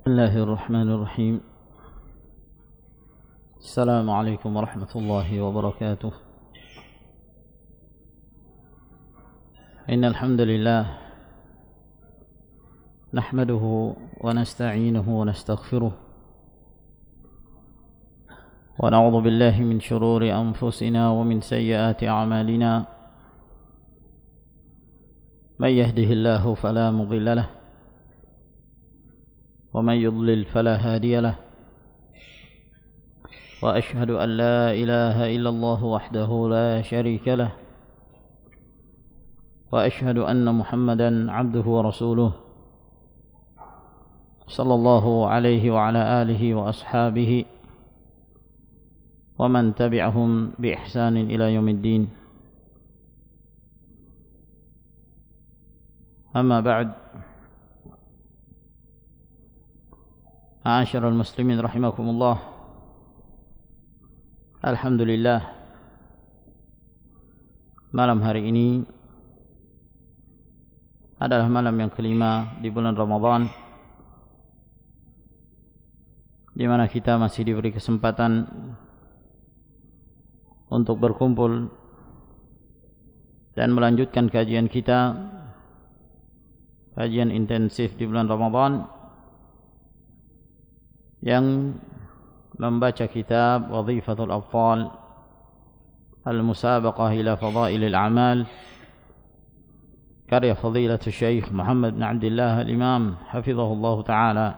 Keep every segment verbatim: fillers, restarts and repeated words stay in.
بسم الله الرحمن الرحيم. السلام عليكم ورحمة الله وبركاته. إن الحمد لله نحمده ونستعينه ونستغفره ونعوذ بالله من شرور أنفسنا ومن سيئات أعمالنا. من يهده الله فلا مضل له ومن يضلل فلا هادي له، وأشهد أن لا إله إلا الله وحده لا شريك له، وأشهد أن محمدا عبده ورسوله صلى الله عليه وعلى آله وأصحابه ومن تبعهم بإحسان إلى يوم الدين. أما بعد، Ma'asyiral muslimin rahimakumullah. Alhamdulillah, malam hari ini adalah malam yang kelima di bulan Ramadan, di mana kita masih diberi kesempatan untuk berkumpul dan melanjutkan kajian kita, kajian intensif di bulan Ramadan yang membaca kitab Wadhifatul Atfal Al-Musabaqah ila Fadailil A'mal karya Fadilatul Syekh Muhammad bin Abdullah Al-Imam hafizahullah ta'ala,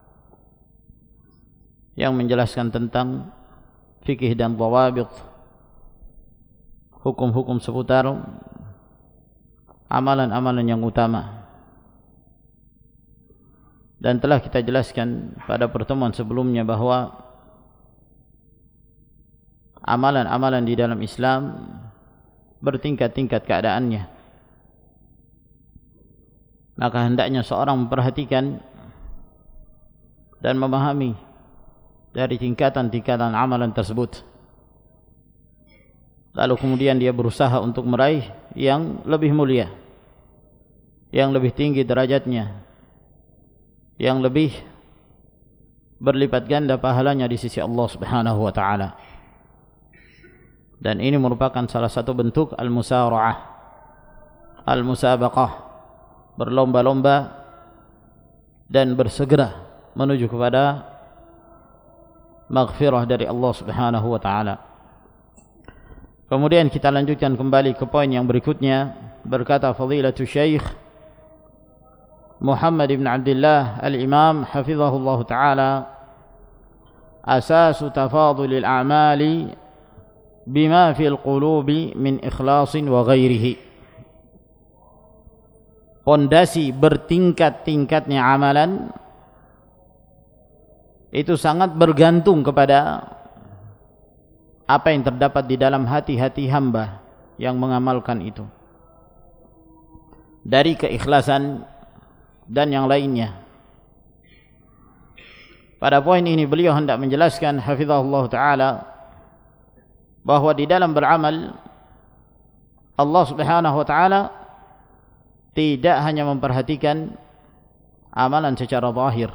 yang menjelaskan tentang fikih dan dhawabit, hukum-hukum seputar amalan-amalan yang utama. Dan telah kita jelaskan pada pertemuan sebelumnya bahwa amalan-amalan di dalam Islam bertingkat-tingkat keadaannya. Maka hendaknya seorang memperhatikan dan memahami dari tingkatan-tingkatan amalan tersebut, lalu kemudian dia berusaha untuk meraih yang lebih mulia, yang lebih tinggi derajatnya, yang lebih berlipat ganda pahalanya di sisi Allah Subhanahu wa taala. Dan ini merupakan salah satu bentuk al-musara'ah, al-musabaqah, berlomba-lomba dan bersegera menuju kepada maghfirah dari Allah Subhanahu wa taala. Kemudian kita lanjutkan kembali ke poin yang berikutnya. Berkata Fadilatul Syekh Muhammad bin Abdullah Al-Imam hafizahullah ta'ala, asasu tafadulil a'mali bima fil qulubi min ikhlasin wa ghairihi. Pondasi bertingkat-tingkatnya amalan itu sangat bergantung kepada apa yang terdapat di dalam hati-hati hamba yang mengamalkan itu, dari keikhlasan dan yang lainnya. Pada poin ini beliau hendak menjelaskan hafizahullah ta'ala bahwa di dalam beramal Allah Subhanahu wa ta'ala tidak hanya memperhatikan amalan secara zahir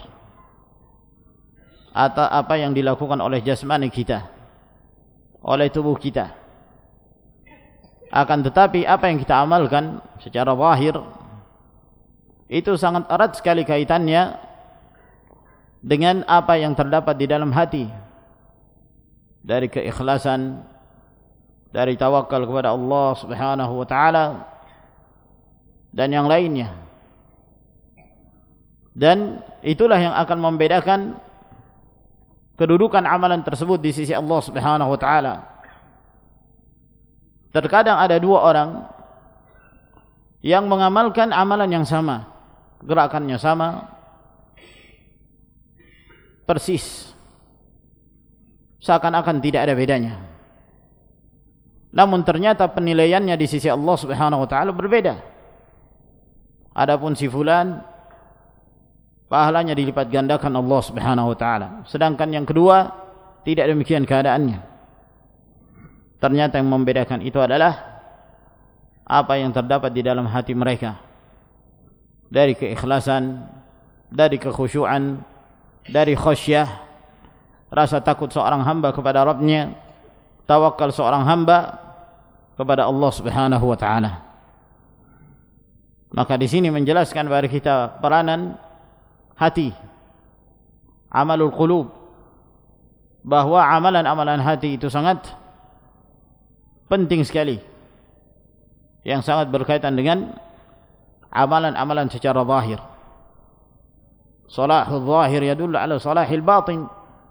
atau apa yang dilakukan oleh jasmani kita, oleh tubuh kita, akan tetapi apa yang kita amalkan secara zahir itu sangat erat sekali kaitannya dengan apa yang terdapat di dalam hati, dari keikhlasan, dari tawakal kepada Allah Subhanahu wa taala dan yang lainnya. Dan itulah yang akan membedakan kedudukan amalan tersebut di sisi Allah Subhanahu wa taala. Terkadang ada dua orang yang mengamalkan amalan yang sama, gerakannya sama, persis, seakan-akan tidak ada bedanya. Namun ternyata penilaiannya di sisi Allah Subhanahu wa taala berbeda. Adapun si fulan pahalanya dilipat gandakan Allah Subhanahu wa taala, sedangkan yang kedua tidak demikian keadaannya. Ternyata yang membedakan itu adalah apa yang terdapat di dalam hati mereka, dari keikhlasan, dari kekhusyuan, dari khasyah, rasa takut seorang hamba kepada Rabbnya, tawakal seorang hamba kepada Allah Subhanahu wa taala. Maka di sini menjelaskan kepada kita peranan hati, amalul qulub, bahwa amalan-amalan hati itu sangat penting sekali, yang sangat berkaitan dengan amalan-amalan secara zahir. Salahul zahir yadullu ala salahil batin.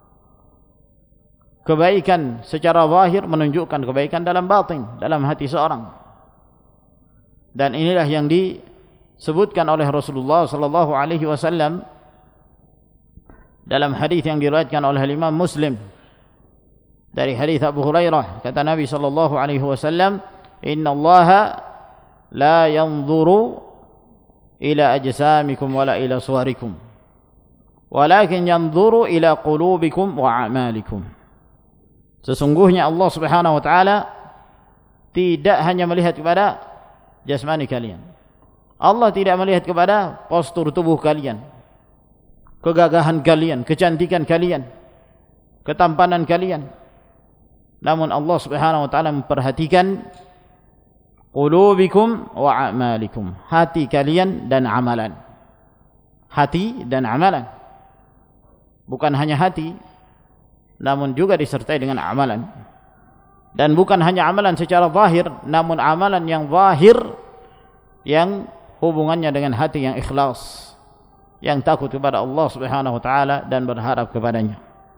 Kebaikan secara zahir menunjukkan kebaikan dalam batin, dalam hati seorang. Dan inilah yang disebutkan oleh Rasulullah sallallahu alaihi wasallam dalam hadis yang diriwayatkan oleh Imam Muslim dari hadis Abu Hurairah, kata Nabi sallallahu alaihi wasallam, "Innallaha la yanzuru ila ajsamikum wala ila suwarikum, walakin yanzuru ila qulubikum wa a'malikum." Sesungguhnya Allah Subhanahu wa taala tidak hanya melihat kepada jasmani kalian. Allah tidak melihat kepada postur tubuh kalian, kegagahan kalian, kecantikan kalian, ketampanan kalian. Namun Allah Subhanahu wa taala memperhatikan qulubikum wa a'malikum, hati kalian dan amalan. Hati dan amalan. Bukan hanya hati, namun juga disertai dengan amalan. Dan bukan hanya amalan secara zahir, namun amalan yang zahir yang hubungannya dengan hati yang ikhlas, yang takut kepada Allah Subhanahu wa taala dan berharap kepadanya.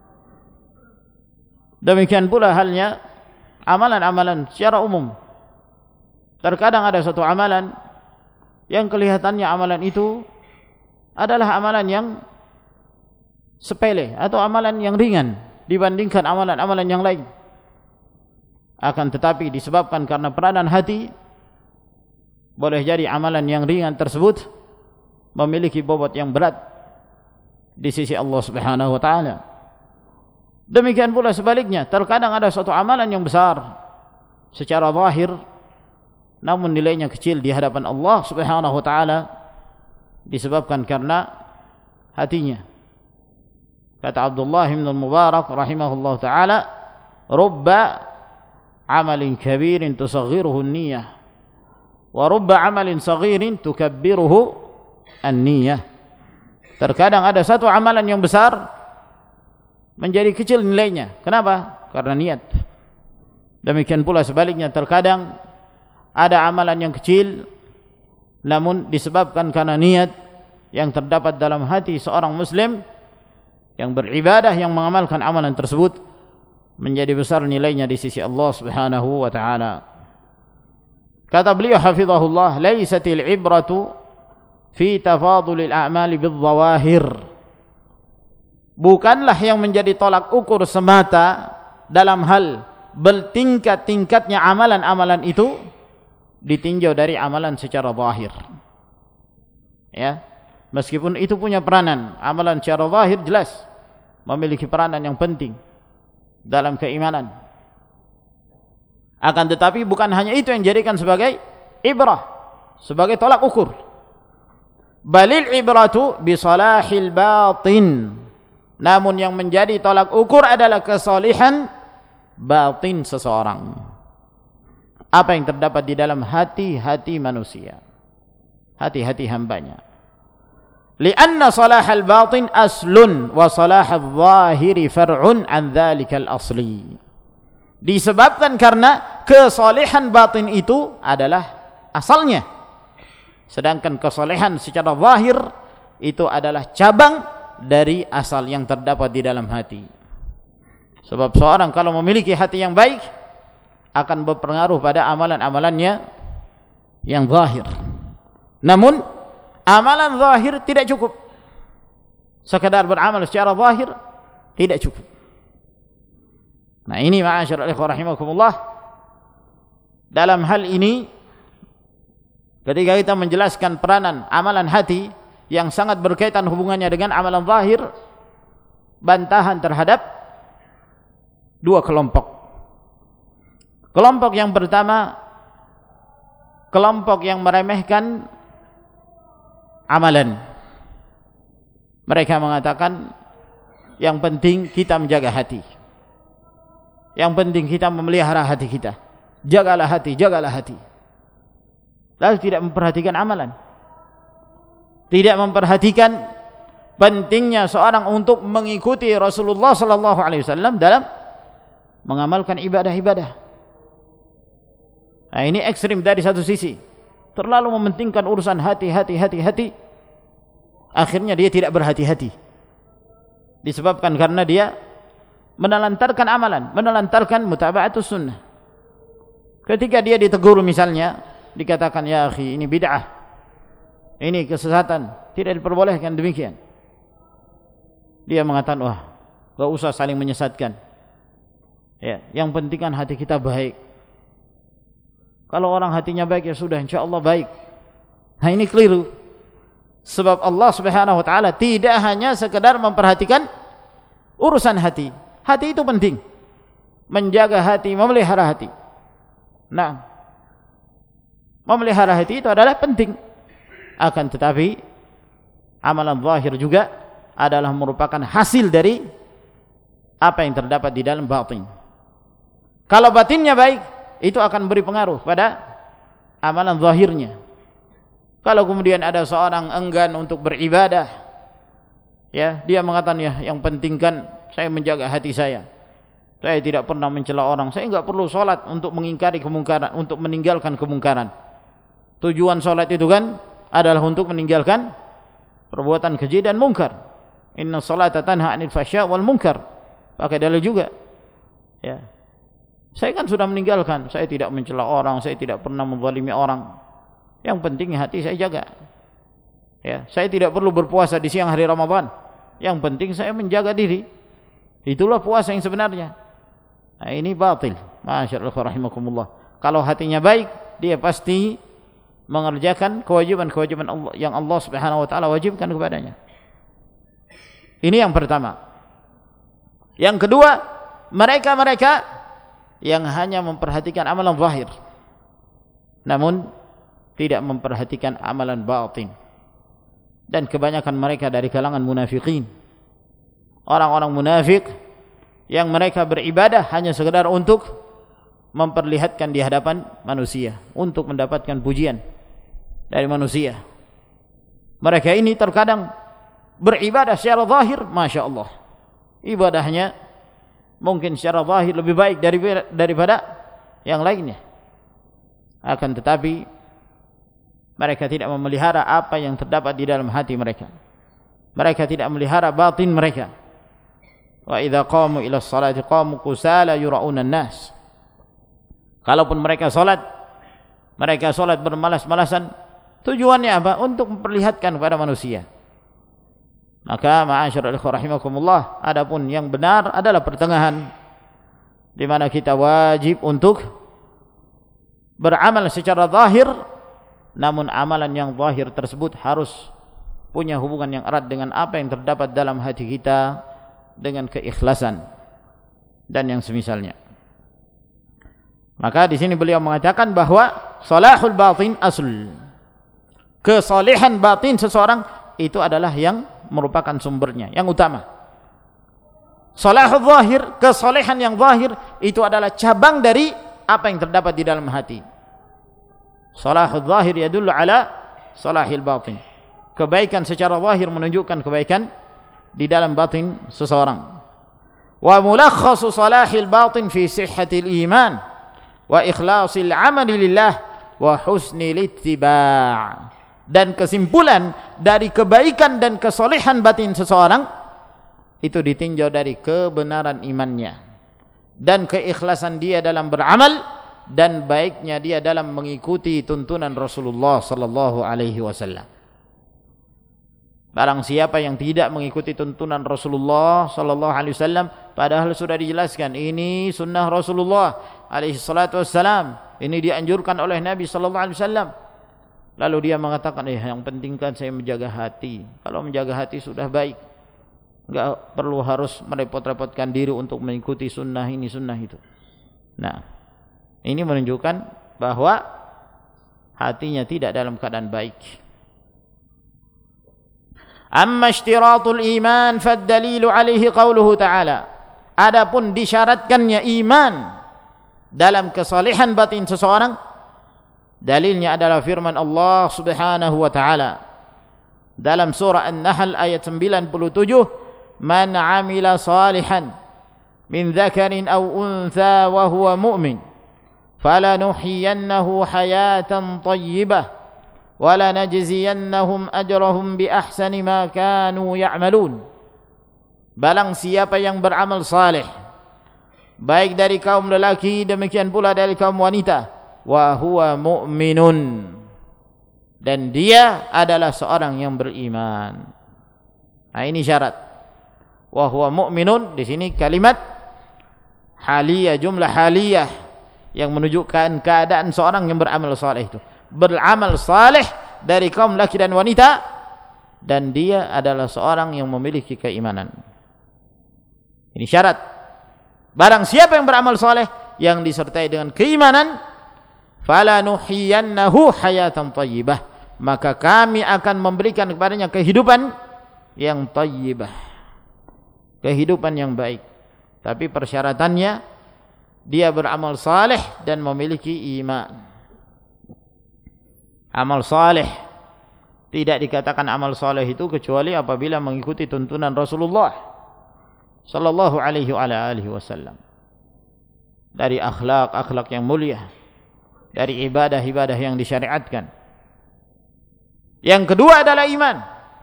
Demikian pula halnya amalan-amalan secara umum. Terkadang ada satu amalan yang kelihatannya amalan itu adalah amalan yang sepele atau amalan yang ringan dibandingkan amalan-amalan yang lain. Akan tetapi disebabkan karena peranan hati, boleh jadi amalan yang ringan tersebut memiliki bobot yang berat di sisi Allah Subhanahu wa taala. Demikian pula sebaliknya, terkadang ada suatu amalan yang besar secara zahir, namun nilainya kecil di hadapan Allah Subhanahu wa taala disebabkan karena hatinya. Kata Abdullah bin Mubarak rahimahullah taala, "Rubba amalin kabirin tusaghiruhu an-niyyah, wa rubba amalin saghirin tukabbiruhu an-niyyah." Terkadang ada satu amalan yang besar menjadi kecil nilainya. Kenapa? Karena niat. Demikian pula sebaliknya, terkadang ada amalan yang kecil namun disebabkan karena niat yang terdapat dalam hati seorang muslim yang beribadah, yang mengamalkan amalan tersebut, menjadi besar nilainya di sisi Allah Subhanahu wa taala. Kata beliau hafizahullah, "Laisatil ibratu fi tafadulil a'mali bidzawahir." Bukanlah yang menjadi tolak ukur semata dalam hal bertingkat-tingkatnya amalan-amalan itu ditinjau dari amalan secara zahir. Ya, meskipun itu punya peranan, amalan secara zahir jelas memiliki peranan yang penting dalam keimanan. Akan tetapi bukan hanya itu yang dijadikan sebagai ibrah, sebagai tolak ukur. Balil ibratu bi salahil batin. Namun yang menjadi tolak ukur adalah kesalihan batin seseorang. Apa yang terdapat di dalam hati-hati manusia, hati-hati hambanya. Lianna salahal batin aslun wa salahal zahiri far'un an dhalikal asli. Disebabkan karena kesalehan batin itu adalah asalnya, sedangkan kesalehan secara zahir itu adalah cabang dari asal yang terdapat di dalam hati. Sebab seorang kalau memiliki hati yang baik akan berpengaruh pada amalan-amalannya yang zahir. Namun amalan zahir tidak cukup. Sekadar beramal secara zahir tidak cukup. Nah, ini ma'asyiral ikhwah rahimakumullah, dalam hal ini ketika kita menjelaskan peranan amalan hati yang sangat berkaitan hubungannya dengan amalan zahir, bantahan terhadap dua kelompok. Kelompok yang pertama, kelompok yang meremehkan amalan. Mereka mengatakan Yang penting kita menjaga hati. Yang penting kita memelihara hati kita. Jagalah hati, jagalah hati. Lalu tidak memperhatikan amalan. Tidak memperhatikan pentingnya seorang untuk mengikuti Rasulullah sallallahu alaihi wasallam dalam mengamalkan ibadah-ibadah. Nah, ini ekstrim dari satu sisi. Terlalu mementingkan urusan hati, hati, hati, hati. Akhirnya dia tidak berhati-hati. Disebabkan karena dia menelantarkan amalan, menelantarkan mutaba'atus sunnah. Ketika dia ditegur misalnya, dikatakan ya akhi ini bid'ah, ini kesesatan, tidak diperbolehkan demikian. Dia mengatakan wah, enggak usah saling menyesatkan. Ya, yang penting kan hati kita baik. Kalau orang hatinya baik ya sudah insyaallah baik. Nah, ini keliru. Sebab Allah Subhanahu wa taala tidak hanya sekedar memperhatikan urusan hati. Hati itu penting. Menjaga hati, memelihara hati. Nah, memelihara hati itu adalah penting. Akan tetapi amalan zahir juga adalah merupakan hasil dari apa yang terdapat di dalam batin. Kalau batinnya baik, itu akan beri pengaruh pada amalan zahirnya. Kalau kemudian ada seorang enggan untuk beribadah, ya, dia mengatakan ya yang penting kan saya menjaga hati saya. Saya tidak pernah mencela orang. Saya enggak perlu salat untuk mengingkari kemungkaran, untuk meninggalkan kemungkaran. Tujuan salat itu kan adalah untuk meninggalkan perbuatan keji dan mungkar. Inna salata tanha 'anil fahsya' wal munkar. Pakai dalil juga. Ya. Saya kan sudah meninggalkan, saya tidak mencela orang, saya tidak pernah menzalimi orang. Yang penting hati saya jaga. Ya, saya tidak perlu berpuasa di siang hari Ramadan. Yang penting saya menjaga diri. Itulah puasa yang sebenarnya. Nah, ini batil. Masyaallah rahimakumullah. Kalau hatinya baik, dia pasti mengerjakan kewajiban-kewajiban Allah yang Allah Subhanahu wa taala wajibkan kepadanya. Ini yang pertama. Yang kedua, mereka-mereka yang hanya memperhatikan amalan zahir, namun tidak memperhatikan amalan batin. Dan kebanyakan mereka dari kalangan munafikin. Orang-orang munafik yang mereka beribadah hanya sekedar untuk memperlihatkan di hadapan manusia, untuk mendapatkan pujian dari manusia. Mereka ini terkadang beribadah secara zahir, Masya Allah, ibadahnya mungkin secara zahir lebih baik daripada yang lainnya. Akan tetapi mereka tidak memelihara apa yang terdapat di dalam hati mereka. Mereka tidak memelihara batin mereka. Wa idza qamu ila sholati qamu kusala yura'una an-nas. Kalaupun mereka salat, mereka salat bermalas-malasan. Tujuannya apa? Untuk memperlihatkan kepada manusia. Maka ma'asyiral ikhwah rahimakumullah, adapun yang benar adalah pertengahan, di mana kita wajib untuk beramal secara zahir, namun amalan yang zahir tersebut harus punya hubungan yang erat dengan apa yang terdapat dalam hati kita, dengan keikhlasan dan yang semisalnya. Maka di sini beliau mengatakan bahwa salahul batin asl. Kesalehan batin seseorang itu adalah yang merupakan sumbernya, yang utama. Salahul zahir, kesalehan yang zahir itu adalah cabang dari apa yang terdapat di dalam hati. Salahul zahir yadullu ala salahil batin. Kebaikan secara zahir menunjukkan kebaikan di dalam batin seseorang. Wa mulakhasu salahil batin fi sihhatil iman wa ikhlasil amali lillah wa husnil ittiba'. Dan kesimpulan dari kebaikan dan kesalehan batin seseorang itu ditinjau dari kebenaran imannya dan keikhlasan dia dalam beramal dan baiknya dia dalam mengikuti tuntunan Rasulullah sallallahu alaihi wasallam. Barang siapa yang tidak mengikuti tuntunan Rasulullah sallallahu alaihi wasallam, padahal sudah dijelaskan ini sunnah Rasulullah alaihi salatu wassalam, ini dianjurkan oleh Nabi sallallahu alaihi wasallam, lalu dia mengatakan eh yang penting kan saya menjaga hati. Kalau menjaga hati sudah baik, enggak perlu harus merepot-repotkan diri untuk mengikuti sunnah ini sunnah itu. Nah, ini menunjukkan bahwa hatinya tidak dalam keadaan baik. Amma ishtiratul iman fad-dalilu alaihi qauluhu ta'ala. Adapun disyaratkannya iman dalam kesalehan batin seseorang, dalilnya adalah firman Allah Subhanahu wa taala dalam surah An-Nahl ayat sembilan puluh tujuh, "Man 'amila salihan min dzakarin aw untha wa huwa mu'min, falanuhyiyannahu hayatan thayyibah wa lanajziyannahum ajrahum bi ahsani ma kanu ya'malun." Barang siapa yang beramal saleh, baik dari kaum lelaki demikian pula dari kaum wanita, wa huwa mu'minun, dan dia adalah seorang yang beriman. Nah, ini syarat. Wa huwa mu'minun, di sini kalimat haliyah, jumlah haliyah yang menunjukkan keadaan seorang yang beramal saleh itu. Beramal saleh dari kaum laki dan wanita, dan dia adalah seorang yang memiliki keimanan. Ini syarat. Barang siapa yang beramal saleh yang disertai dengan keimanan, falanuhyiyannahu hayatan thayyibah, maka kami akan memberikan kepadanya kehidupan yang thayyibah, kehidupan yang baik. Tapi persyaratannya dia beramal saleh dan memiliki iman. Amal saleh tidak dikatakan amal saleh itu kecuali apabila mengikuti tuntunan Rasulullah sallallahu alaihi wa alihi wasallam, dari akhlak-akhlak yang mulia, dari ibadah-ibadah yang disyariatkan. Yang kedua adalah iman.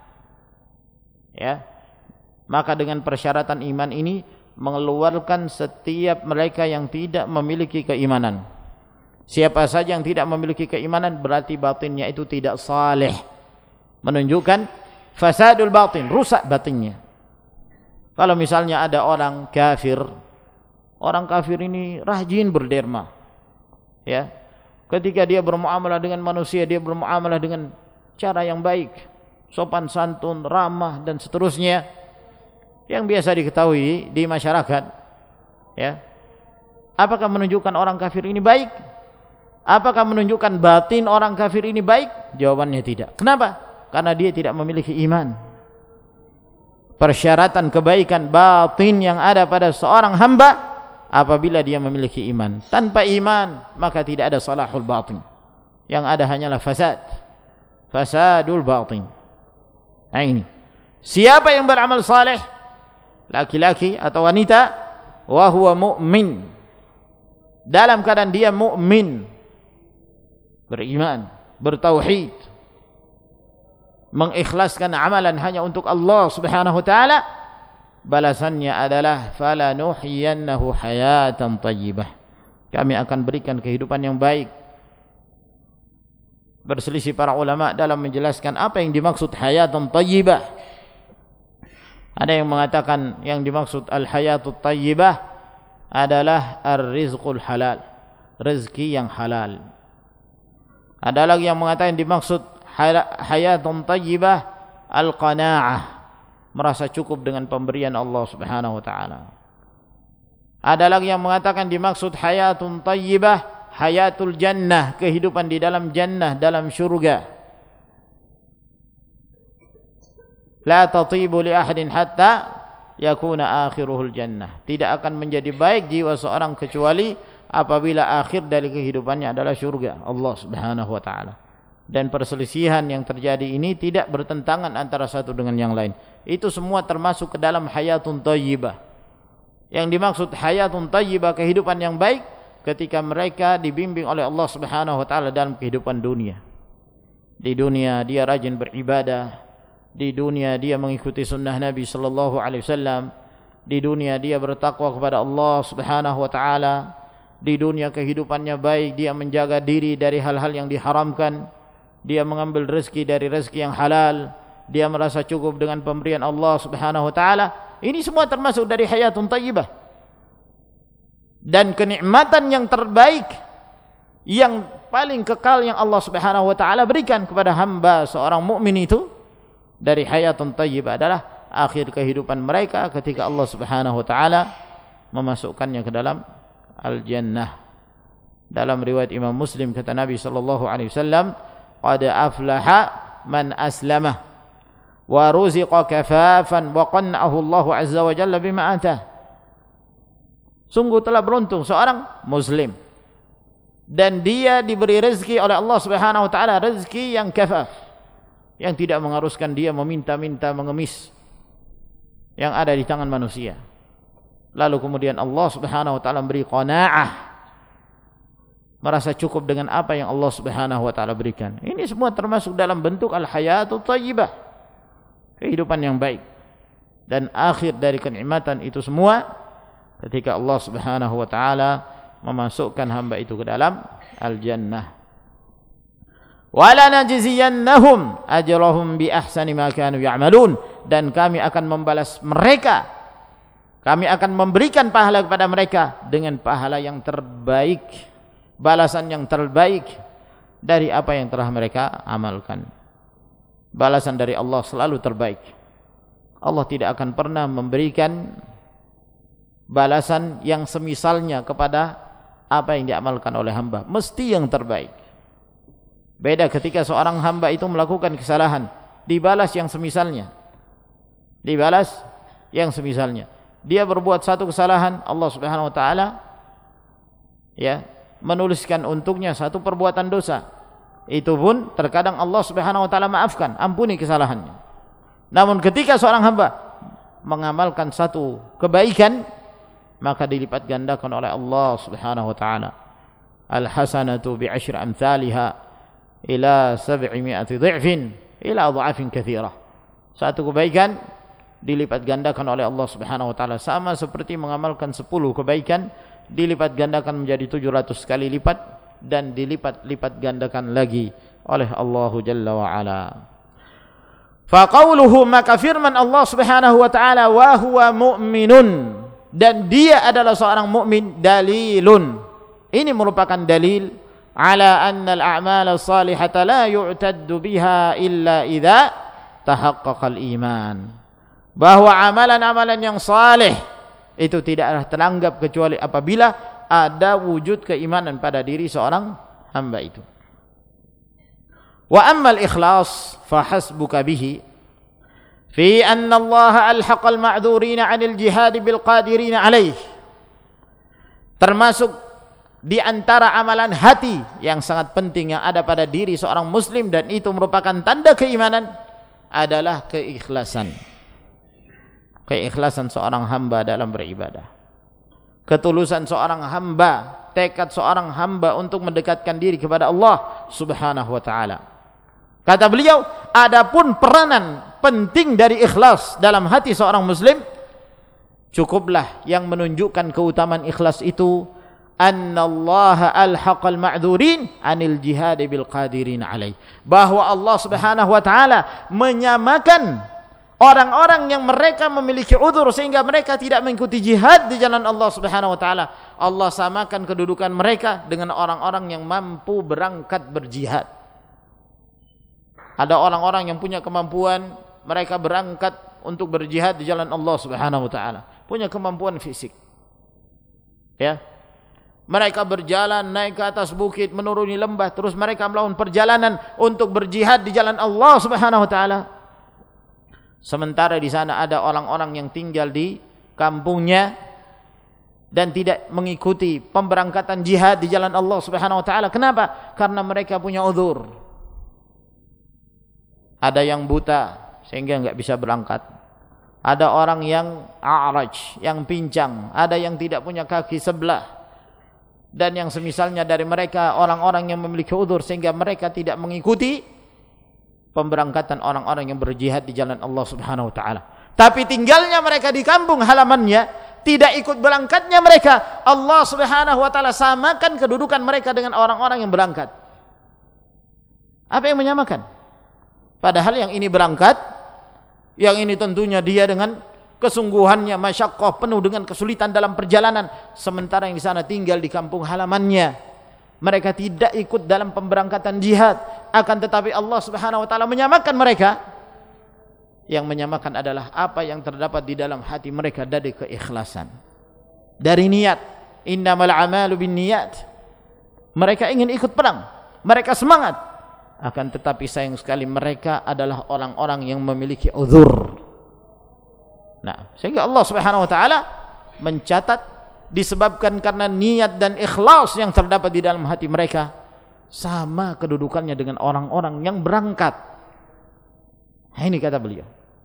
Ya. Maka dengan persyaratan iman ini mengeluarkan setiap mereka yang tidak memiliki keimanan. Siapa saja yang tidak memiliki keimanan berarti batinnya itu tidak saleh. Menunjukkan fasadul batin, rusak batinnya. Kalau misalnya ada orang kafir, orang kafir ini rajin berderma, ya, ketika dia bermuamalah dengan manusia, dia bermuamalah dengan cara yang baik, sopan santun, ramah dan seterusnya, yang biasa diketahui di masyarakat, ya. Apakah menunjukkan orang kafir ini baik? Apakah menunjukkan batin orang kafir ini baik? Jawabannya tidak. Kenapa? Karena dia tidak memiliki iman. Persyaratan kebaikan batin yang ada pada seorang hamba apabila dia memiliki iman. Tanpa iman maka tidak ada salahul batin. Yang ada hanyalah fasad. Fasadul batin. Nah ini. Siapa yang beramal saleh, laki-laki atau wanita, wa huwa mu'min, dalam keadaan dia mu'min, beriman, bertauhid, mengikhlaskan amalan hanya untuk Allah Subhanahu wa taala, balasannya adalah falanuhyiyannahu hayatan thayyibah. Kami akan berikan kehidupan yang baik. Berselisih para ulama dalam menjelaskan apa yang dimaksud hayatan thayyibah. Ada yang mengatakan yang dimaksud al-hayatut thayyibah adalah ar-rizqul halal, rezeki yang halal. Ada lagi yang mengatakan dimaksud hayatun thayyibah al-qanaa'ah, merasa cukup dengan pemberian Allah Subhanahu wa taala. Ada lagi yang mengatakan dimaksud hayatun thayyibah hayatul jannah, kehidupan di dalam jannah, dalam syurga. La tatibu li ahadin hatta yakuna akhiruhul jannah. Tidak akan menjadi baik jiwa seorang kecuali apabila akhir dari kehidupannya adalah syurga Allah Subhanahu wa taala. Dan perselisihan yang terjadi ini tidak bertentangan antara satu dengan yang lain. Itu semua termasuk ke dalam hayatun thayyibah. Yang dimaksud hayatun thayyibah, kehidupan yang baik, ketika mereka dibimbing oleh Allah Subhanahu wa taala dalam kehidupan dunia. Di dunia dia rajin beribadah, di dunia dia mengikuti sunnah Nabi sallallahu alaihi wasallam, di dunia dia bertakwa kepada Allah Subhanahu wa taala, di dunia kehidupannya baik, dia menjaga diri dari hal-hal yang diharamkan, dia mengambil rezeki dari rezeki yang halal, dia merasa cukup dengan pemberian Allah Subhanahu wa taala. Ini semua termasuk dari hayatun thayyibah. Dan kenikmatan yang terbaik, yang paling kekal yang Allah Subhanahu wa taala berikan kepada hamba seorang mukmin itu dari hayatun thayyibah adalah akhir kehidupan mereka ketika Allah Subhanahu wa taala memasukkannya ke dalam al-jannah. Dalam riwayat Imam Muslim kata Nabi sallallahu alaihi wasallam, qad aflaha man aslama wa ruziqa kafafan wa qanna'ahu Allah azza wa jalla bima atah. Sungguh telah beruntung seorang muslim dan dia diberi rezeki oleh Allah Subhanahu wa taala, rezeki yang kafaf, yang tidak mengharuskan dia meminta-minta, mengemis yang ada di tangan manusia. Lalu kemudian Allah Subhanahu wa taala memberi qanaah, merasa cukup dengan apa yang Allah Subhanahu wa taala berikan. Ini semua termasuk dalam bentuk al-hayatut thayyibah, kehidupan yang baik. Dan akhir dari kenikmatan itu semua ketika Allah Subhanahu wa taala memasukkan hamba itu ke dalam al-jannah. Wala najziyannahum ajrahum bi ahsani ma kanu ya'malun, dan kami akan membalas mereka, kami akan memberikan pahala kepada mereka dengan pahala yang terbaik, balasan yang terbaik dari apa yang telah mereka amalkan. Balasan dari Allah selalu terbaik. Allah tidak akan pernah memberikan balasan yang semisalnya kepada apa yang diamalkan oleh hamba, mesti yang terbaik. Beda ketika seorang hamba itu melakukan kesalahan, dibalas yang semisalnya, dibalas yang semisalnya. Dia berbuat satu kesalahan, Allah Subhanahu wa taala ya menuliskan untuknya satu perbuatan dosa. Itu pun terkadang Allah Subhanahu wa taala maafkan, ampuni kesalahannya. Namun ketika seorang hamba mengamalkan satu kebaikan, maka dilipat gandakan oleh Allah Subhanahu wa taala. Al-hasanatu bi'ashri amsalha ila sab'imi'ati dhifin ila adhafin katsirah. Satu kebaikan dilipat gandakan oleh Allah Subhanahu wa taala, sama seperti mengamalkan sepuluh kebaikan, dilipat gandakan menjadi tujuh ratus kali lipat, dan dilipat-lipat gandakan lagi oleh Allah Jalla wa Ala. Fa qauluhu, maka firman Allah Subhanahu wa taala, wa huwa mu'minun, dan dia adalah seorang mukmin, dalilun. Ini merupakan dalil ala anna al-a'mal as-salihata la yu'taddu biha illa idza tahaqqaqa al-iman. Bahwa amalan-amalan yang saleh itu tidaklah teranggap kecuali apabila ada wujud keimanan pada diri seorang hamba itu. Wa ammal ikhlas fa hasbuka bihi fi anna Allah alhaqal ma'dzurina 'anil jihad bil qadirina 'alaih. Termasuk di antara amalan hati yang sangat penting yang ada pada diri seorang muslim, dan itu merupakan tanda keimanan, adalah keikhlasan. Keikhlasan seorang hamba dalam beribadah, ketulusan seorang hamba, tekad seorang hamba untuk mendekatkan diri kepada Allah Subhanahu wa taala. Kata beliau, adapun peranan penting dari ikhlas dalam hati seorang muslim, cukuplah yang menunjukkan keutamaan ikhlas itu, annallaha alhaqal ma'dzurin 'anil jihad bil qadirin 'alaih. Bahwa Allah Subhanahu wa taala menyamakan orang-orang yang mereka memiliki udzur sehingga mereka tidak mengikuti jihad di jalan Allah Subhanahu wa taala. Allah samakan kedudukan mereka dengan orang-orang yang mampu berangkat berjihad. Ada orang-orang yang punya kemampuan, mereka berangkat untuk berjihad di jalan Allah Subhanahu wa taala, punya kemampuan fisik. Ya. Mereka berjalan naik ke atas bukit, menuruni lembah, terus mereka melakukan perjalanan untuk berjihad di jalan Allah Subhanahu wa taala. Sementara di sana ada orang-orang yang tinggal di kampungnya dan tidak mengikuti pemberangkatan jihad di jalan Allah Subhanahu wa taala. Kenapa? Karena mereka punya uzur. Ada yang buta sehingga enggak bisa berangkat. Ada orang yang a'raj, yang pincang, ada yang tidak punya kaki sebelah. Dan yang semisalnya dari mereka orang-orang yang memiliki uzur sehingga mereka tidak mengikuti pemberangkatan orang-orang yang berjihad di jalan Allah Subhanahu wa taala. Tapi tinggalnya mereka di kampung halamannya, tidak ikut berangkatnya mereka, Allah Subhanahu wa taala samakan kedudukan mereka dengan orang-orang yang berangkat. Apa yang menyamakan? Padahal yang ini berangkat, yang ini tentunya dia dengan kesungguhannya, masyaqqah, penuh dengan kesulitan dalam perjalanan, sementara yang di sana tinggal di kampung halamannya, mereka tidak ikut dalam pemberangkatan jihad, akan tetapi Allah Subhanahu wa taala menyamakan mereka. Yang menyamakan adalah apa yang terdapat di dalam hati mereka dari keikhlasan, dari niat. Innamal a'malu binniyat. Mereka ingin ikut perang, mereka semangat Akan tetapi sayang sekali mereka adalah orang-orang yang memiliki uzur. Nah, sehingga Allah Subhanahu wa taala mencatat disebabkan karena niat dan ikhlas yang terdapat di dalam hati mereka sama kedudukannya dengan orang-orang yang berangkat. Nah, ini kata beliau.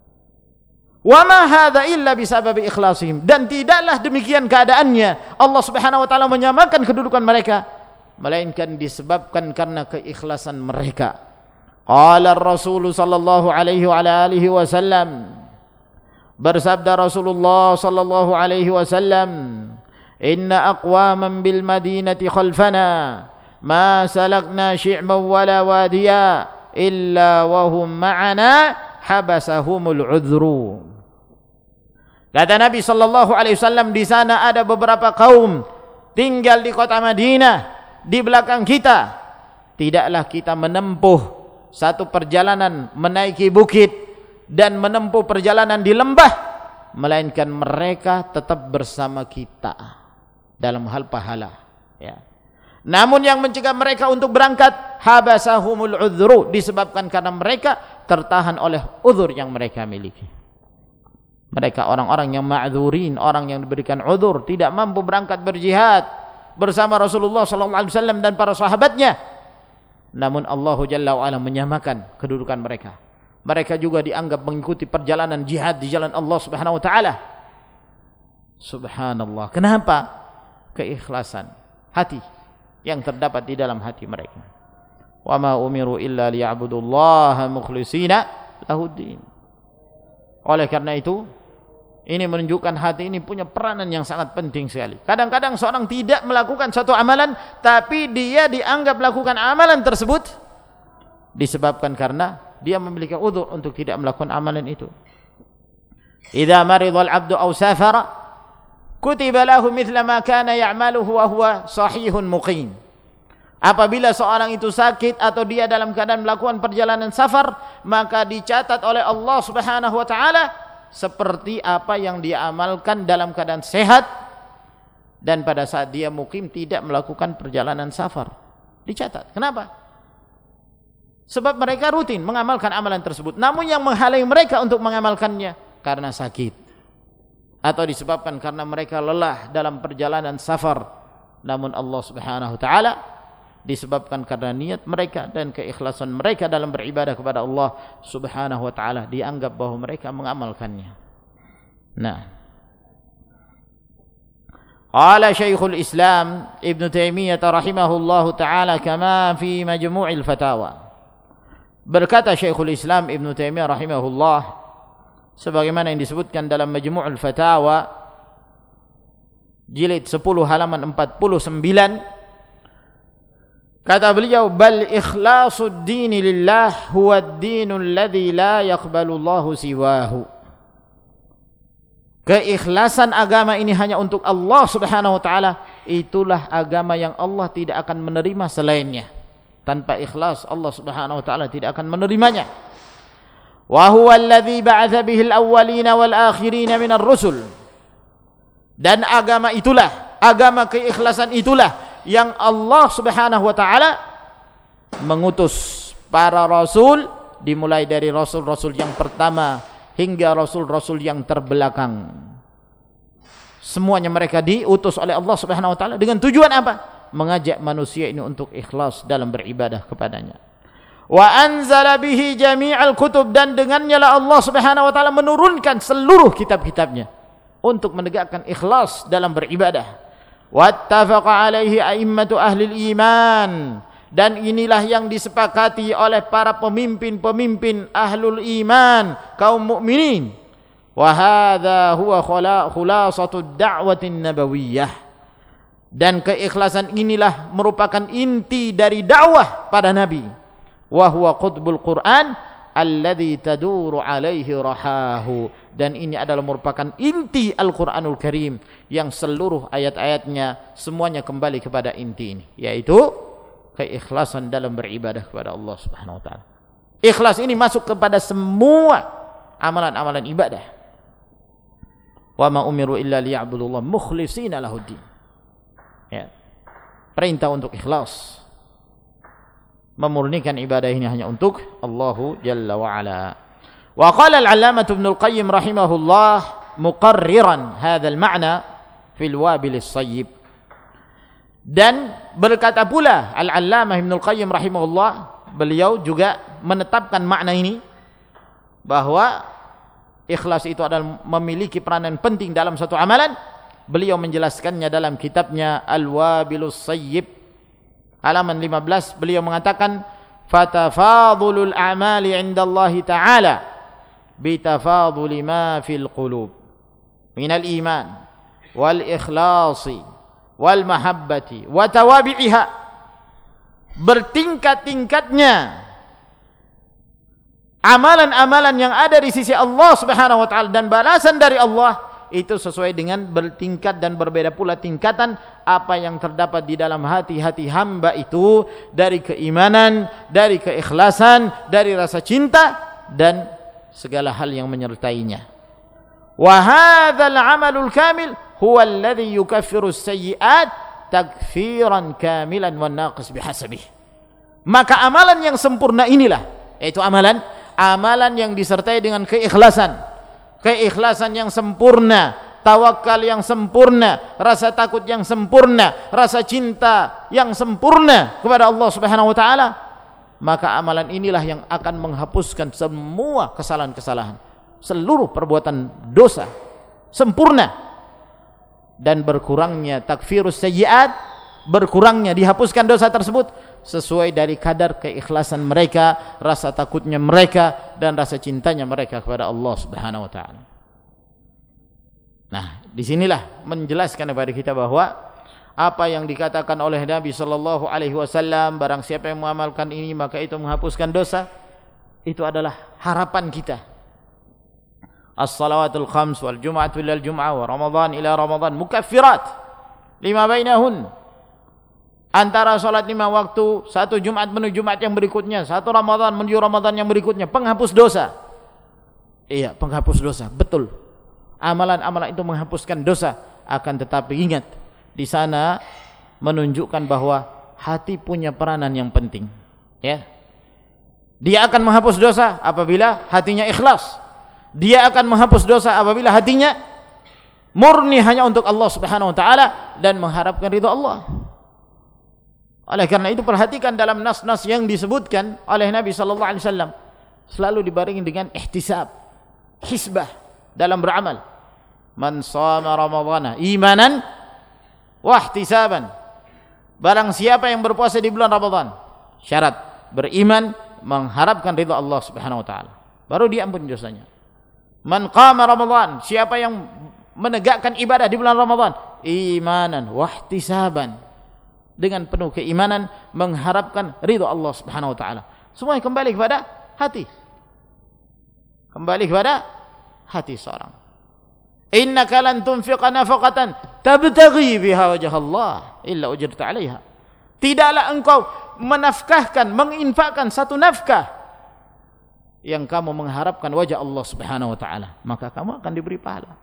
Wa ma hadza illa bisababi ikhlasihim, dan tidaklah demikian keadaannya Allah Subhanahu wa taala menyamakan kedudukan mereka melainkan disebabkan karena keikhlasan mereka. Qala ar-Rasul sallallahu alaihi wa alihi wasallam, bersabda Rasulullah sallallahu alaihi wasallam, inna aqwaman bil madinati khalfana ma salakna syi'ban wala wadiya illa wa hum ma'ana habasahumul udhru. Kata Nabi sallallahu alaihi wasallam, di sana ada beberapa kaum tinggal di kota Madinah di belakang kita. Tidaklah kita menempuh satu perjalanan menaiki bukit dan menempuh perjalanan di lembah melainkan mereka tetap bersama kita dalam hal pahala, ya. Namun yang mencegah mereka untuk berangkat habasahumul udhru, disebabkan karena mereka tertahan oleh uzur yang mereka miliki. Mereka orang-orang yang ma'dzurin, orang yang diberikan uzur, tidak mampu berangkat berjihad bersama Rasulullah sallallahu alaihi wasallam dan para sahabatnya. Namun Allah Jalla wa Ala menyamakan kedudukan mereka. Mereka juga dianggap mengikuti perjalanan jihad di jalan Allah Subhanahu wa taala. Subhanallah. Kenapa? Keikhlasan hati yang terdapat di dalam hati mereka. Wa ma umiru illa liya'budullaha mukhlishina lahuddin. Oleh karena itu, ini menunjukkan hati ini punya peranan yang sangat penting sekali. Kadang-kadang seorang tidak melakukan suatu amalan, tapi dia dianggap melakukan amalan tersebut disebabkan karena dia memiliki uzur untuk tidak melakukan amalan itu. Idza maridha al-'abdu aw safara kutiba lahu mithla ma kana ya'maluhu wa huwa sahihun muqim. Apabila seorang itu sakit atau dia dalam keadaan melakukan perjalanan safar, maka dicatat oleh Allah Subhanahu wa taala seperti apa yang dia amalkan dalam keadaan sehat dan pada saat dia mukim tidak melakukan perjalanan safar. Dicatat. Kenapa? Sebab mereka rutin mengamalkan amalan tersebut. Namun yang menghalangi mereka untuk mengamalkannya karena sakit atau disebabkan karena mereka lelah dalam perjalanan safar. Namun Allah Subhanahu wa taala disebabkan karena niat mereka dan keikhlasan mereka dalam beribadah kepada Allah Subhanahu wa taala, dianggap bahwa mereka mengamalkannya. Nah, qala Syekhul Islam Ibnu Taimiyah rahimahullahu taala kama fi Majmu'il Fatawa. Berkata Syekhul Islam Ibnu Taimiyah rahimahullah sebagaimana yang disebutkan dalam Majmu'ul Fatawa jilid sepuluh halaman empat puluh sembilan. Kata beliau, bal ikhlasul dini lillah huwa ad-dinul ladzi la yaqbalu Allahu siwahu. Keikhlasan agama ini hanya untuk Allah Subhanahu wa taala, itulah agama yang Allah tidak akan menerima selainnya. Tanpa ikhlas Allah Subhanahu wa taala tidak akan menerimanya. Wa huwa alladzi ba'atsa bihi al-awwalina wal akhirina minar rusul. Dan agama itulah, agama keikhlasan itulah yang Allah Subhanahu wa taala mengutus para rasul, dimulai dari rasul-rasul yang pertama hingga rasul-rasul yang terbelakang. Semuanya mereka diutus oleh Allah Subhanahu wa taala dengan tujuan apa? Mengajak manusia ini untuk ikhlas dalam beribadah kepadanya. Wa anzala bihi jami'al kutub, dan dengannya lah Allah Subhanahu wa taala menurunkan seluruh kitab-kitabnya untuk menegakkan ikhlas dalam beribadah. Wattafaqa alaihi a'immatu ahli iman, dan inilah yang disepakati oleh para pemimpin-pemimpin ahlul iman, kaum mukminin. Wa hadza huwa khulasatud da'watin nabawiyyah, dan keikhlasan inilah merupakan inti dari dakwah pada nabi. Wa huwa qutbul Quran alladzi taduru alaihi rahahu, dan ini adalah merupakan inti Al-Qur'anul Karim yang seluruh ayat-ayatnya semuanya kembali kepada inti ini, yaitu keikhlasan dalam beribadah kepada Allah Subhanahu wa taala. Ikhlas ini masuk kepada semua amalan-amalan ibadah. Wa ma umiru illa liya'budullaha mukhlishina lahuddin. Ya. Perintah untuk ikhlas. memurnikan ibadah ini hanya untuk Allahu Jalla wa Ala. Wa qala al-'allamah Ibnu al-Qayyim rahimahullah muqarriran hadzal ma'na fil wabil as-sayyib. Dan berkata pula al-'allamah Ibnu al-Qayyim rahimahullah, beliau juga menetapkan makna ini bahwa ikhlas itu adalah memiliki peranan penting dalam satu amalan. Beliau menjelaskannya dalam kitabnya Al-Wabilus Sayyib halaman lima belas. Beliau mengatakan fatafadulul a'mali 'indallahi ta'ala bitafaduli ma fil qulub minal iman wal ikhlasi wal mahabbati wa tawabi'iha. Bertingkat-tingkatnya amalan-amalan yang ada di sisi Allah Subhanahu wa taala dan balasan dari Allah itu sesuai dengan bertingkat dan berbeda pula tingkatan apa yang terdapat di dalam hati-hati hamba itu dari keimanan, dari keikhlasan, dari rasa cinta dan segala hal yang menyertainya. Wa hadzal 'amalul kamil huwa alladhi yukaffiru as-sayyi'at takfiran kamilan wan naqis bihasabih. Maka amalan yang sempurna inilah, yaitu amalan amalan yang disertai dengan keikhlasan. Keikhlasan yang sempurna, tawakal yang sempurna, rasa takut yang sempurna, rasa cinta yang sempurna kepada Allah Subhanahu wa taala, maka amalan inilah yang akan menghapuskan semua kesalahan-kesalahan, seluruh perbuatan dosa sempurna, dan berkurangnya takfirus sayyi'at, berkurangnya dihapuskan dosa tersebut sesuai dari kadar keikhlasan mereka, rasa takutnya mereka dan rasa cintanya mereka kepada Allah Subhanahu wa taala. Nah, disinilah menjelaskan kepada kita bahwa apa yang dikatakan oleh Nabi sallallahu alaihi wasallam, barang siapa yang mengamalkan ini maka itu menghapuskan dosa, itu adalah harapan kita. As-salawatul khams wal jum'atu ilal jum'ah wa ramadhan ila ramadhan mukaffirat lima bainahun. Antara salat lima waktu, satu Jumat menuju Jumat yang berikutnya, satu Ramadan menuju Ramadan yang berikutnya, penghapus dosa. Iya, penghapus dosa, betul. Amalan-amalan itu menghapuskan dosa, akan tetapi ingat, di sana menunjukkan bahwa hati punya peranan yang penting. Ya. Dia akan menghapus dosa apabila hatinya ikhlas. Dia akan menghapus dosa apabila hatinya murni hanya untuk Allah Subhanahu wa taala dan mengharapkan ridha Allah. Oleh karena itu perhatikan dalam nas-nas yang disebutkan oleh Nabi sallallahu alaihi wasallam selalu dibarengi dengan ihtisab, hisbah dalam beramal. Man shama ramadhana imanan wa ihtisaban. Barang siapa yang berpuasa di bulan Ramadan, syarat beriman, mengharapkan ridha Allah Subhanahu wa taala, baru diampuni dosanya. Man qama ramadhan, siapa yang menegakkan ibadah di bulan Ramadan, imanan wa ihtisaban, dengan penuh keimanan, mengharapkan ridha Allah Subhanahu wa taala. Semuanya kembali kepada hati. Kembali kepada hati seorang. Innaka lan tunfiqa nafaqatan tabtaghi biha wajha Allah illa ujirta 'alaiha. Tidaklah engkau menafkahkan, menginfakkan satu nafkah yang kamu mengharapkan wajah Allah Subhanahu wa taala, maka kamu akan diberi pahala.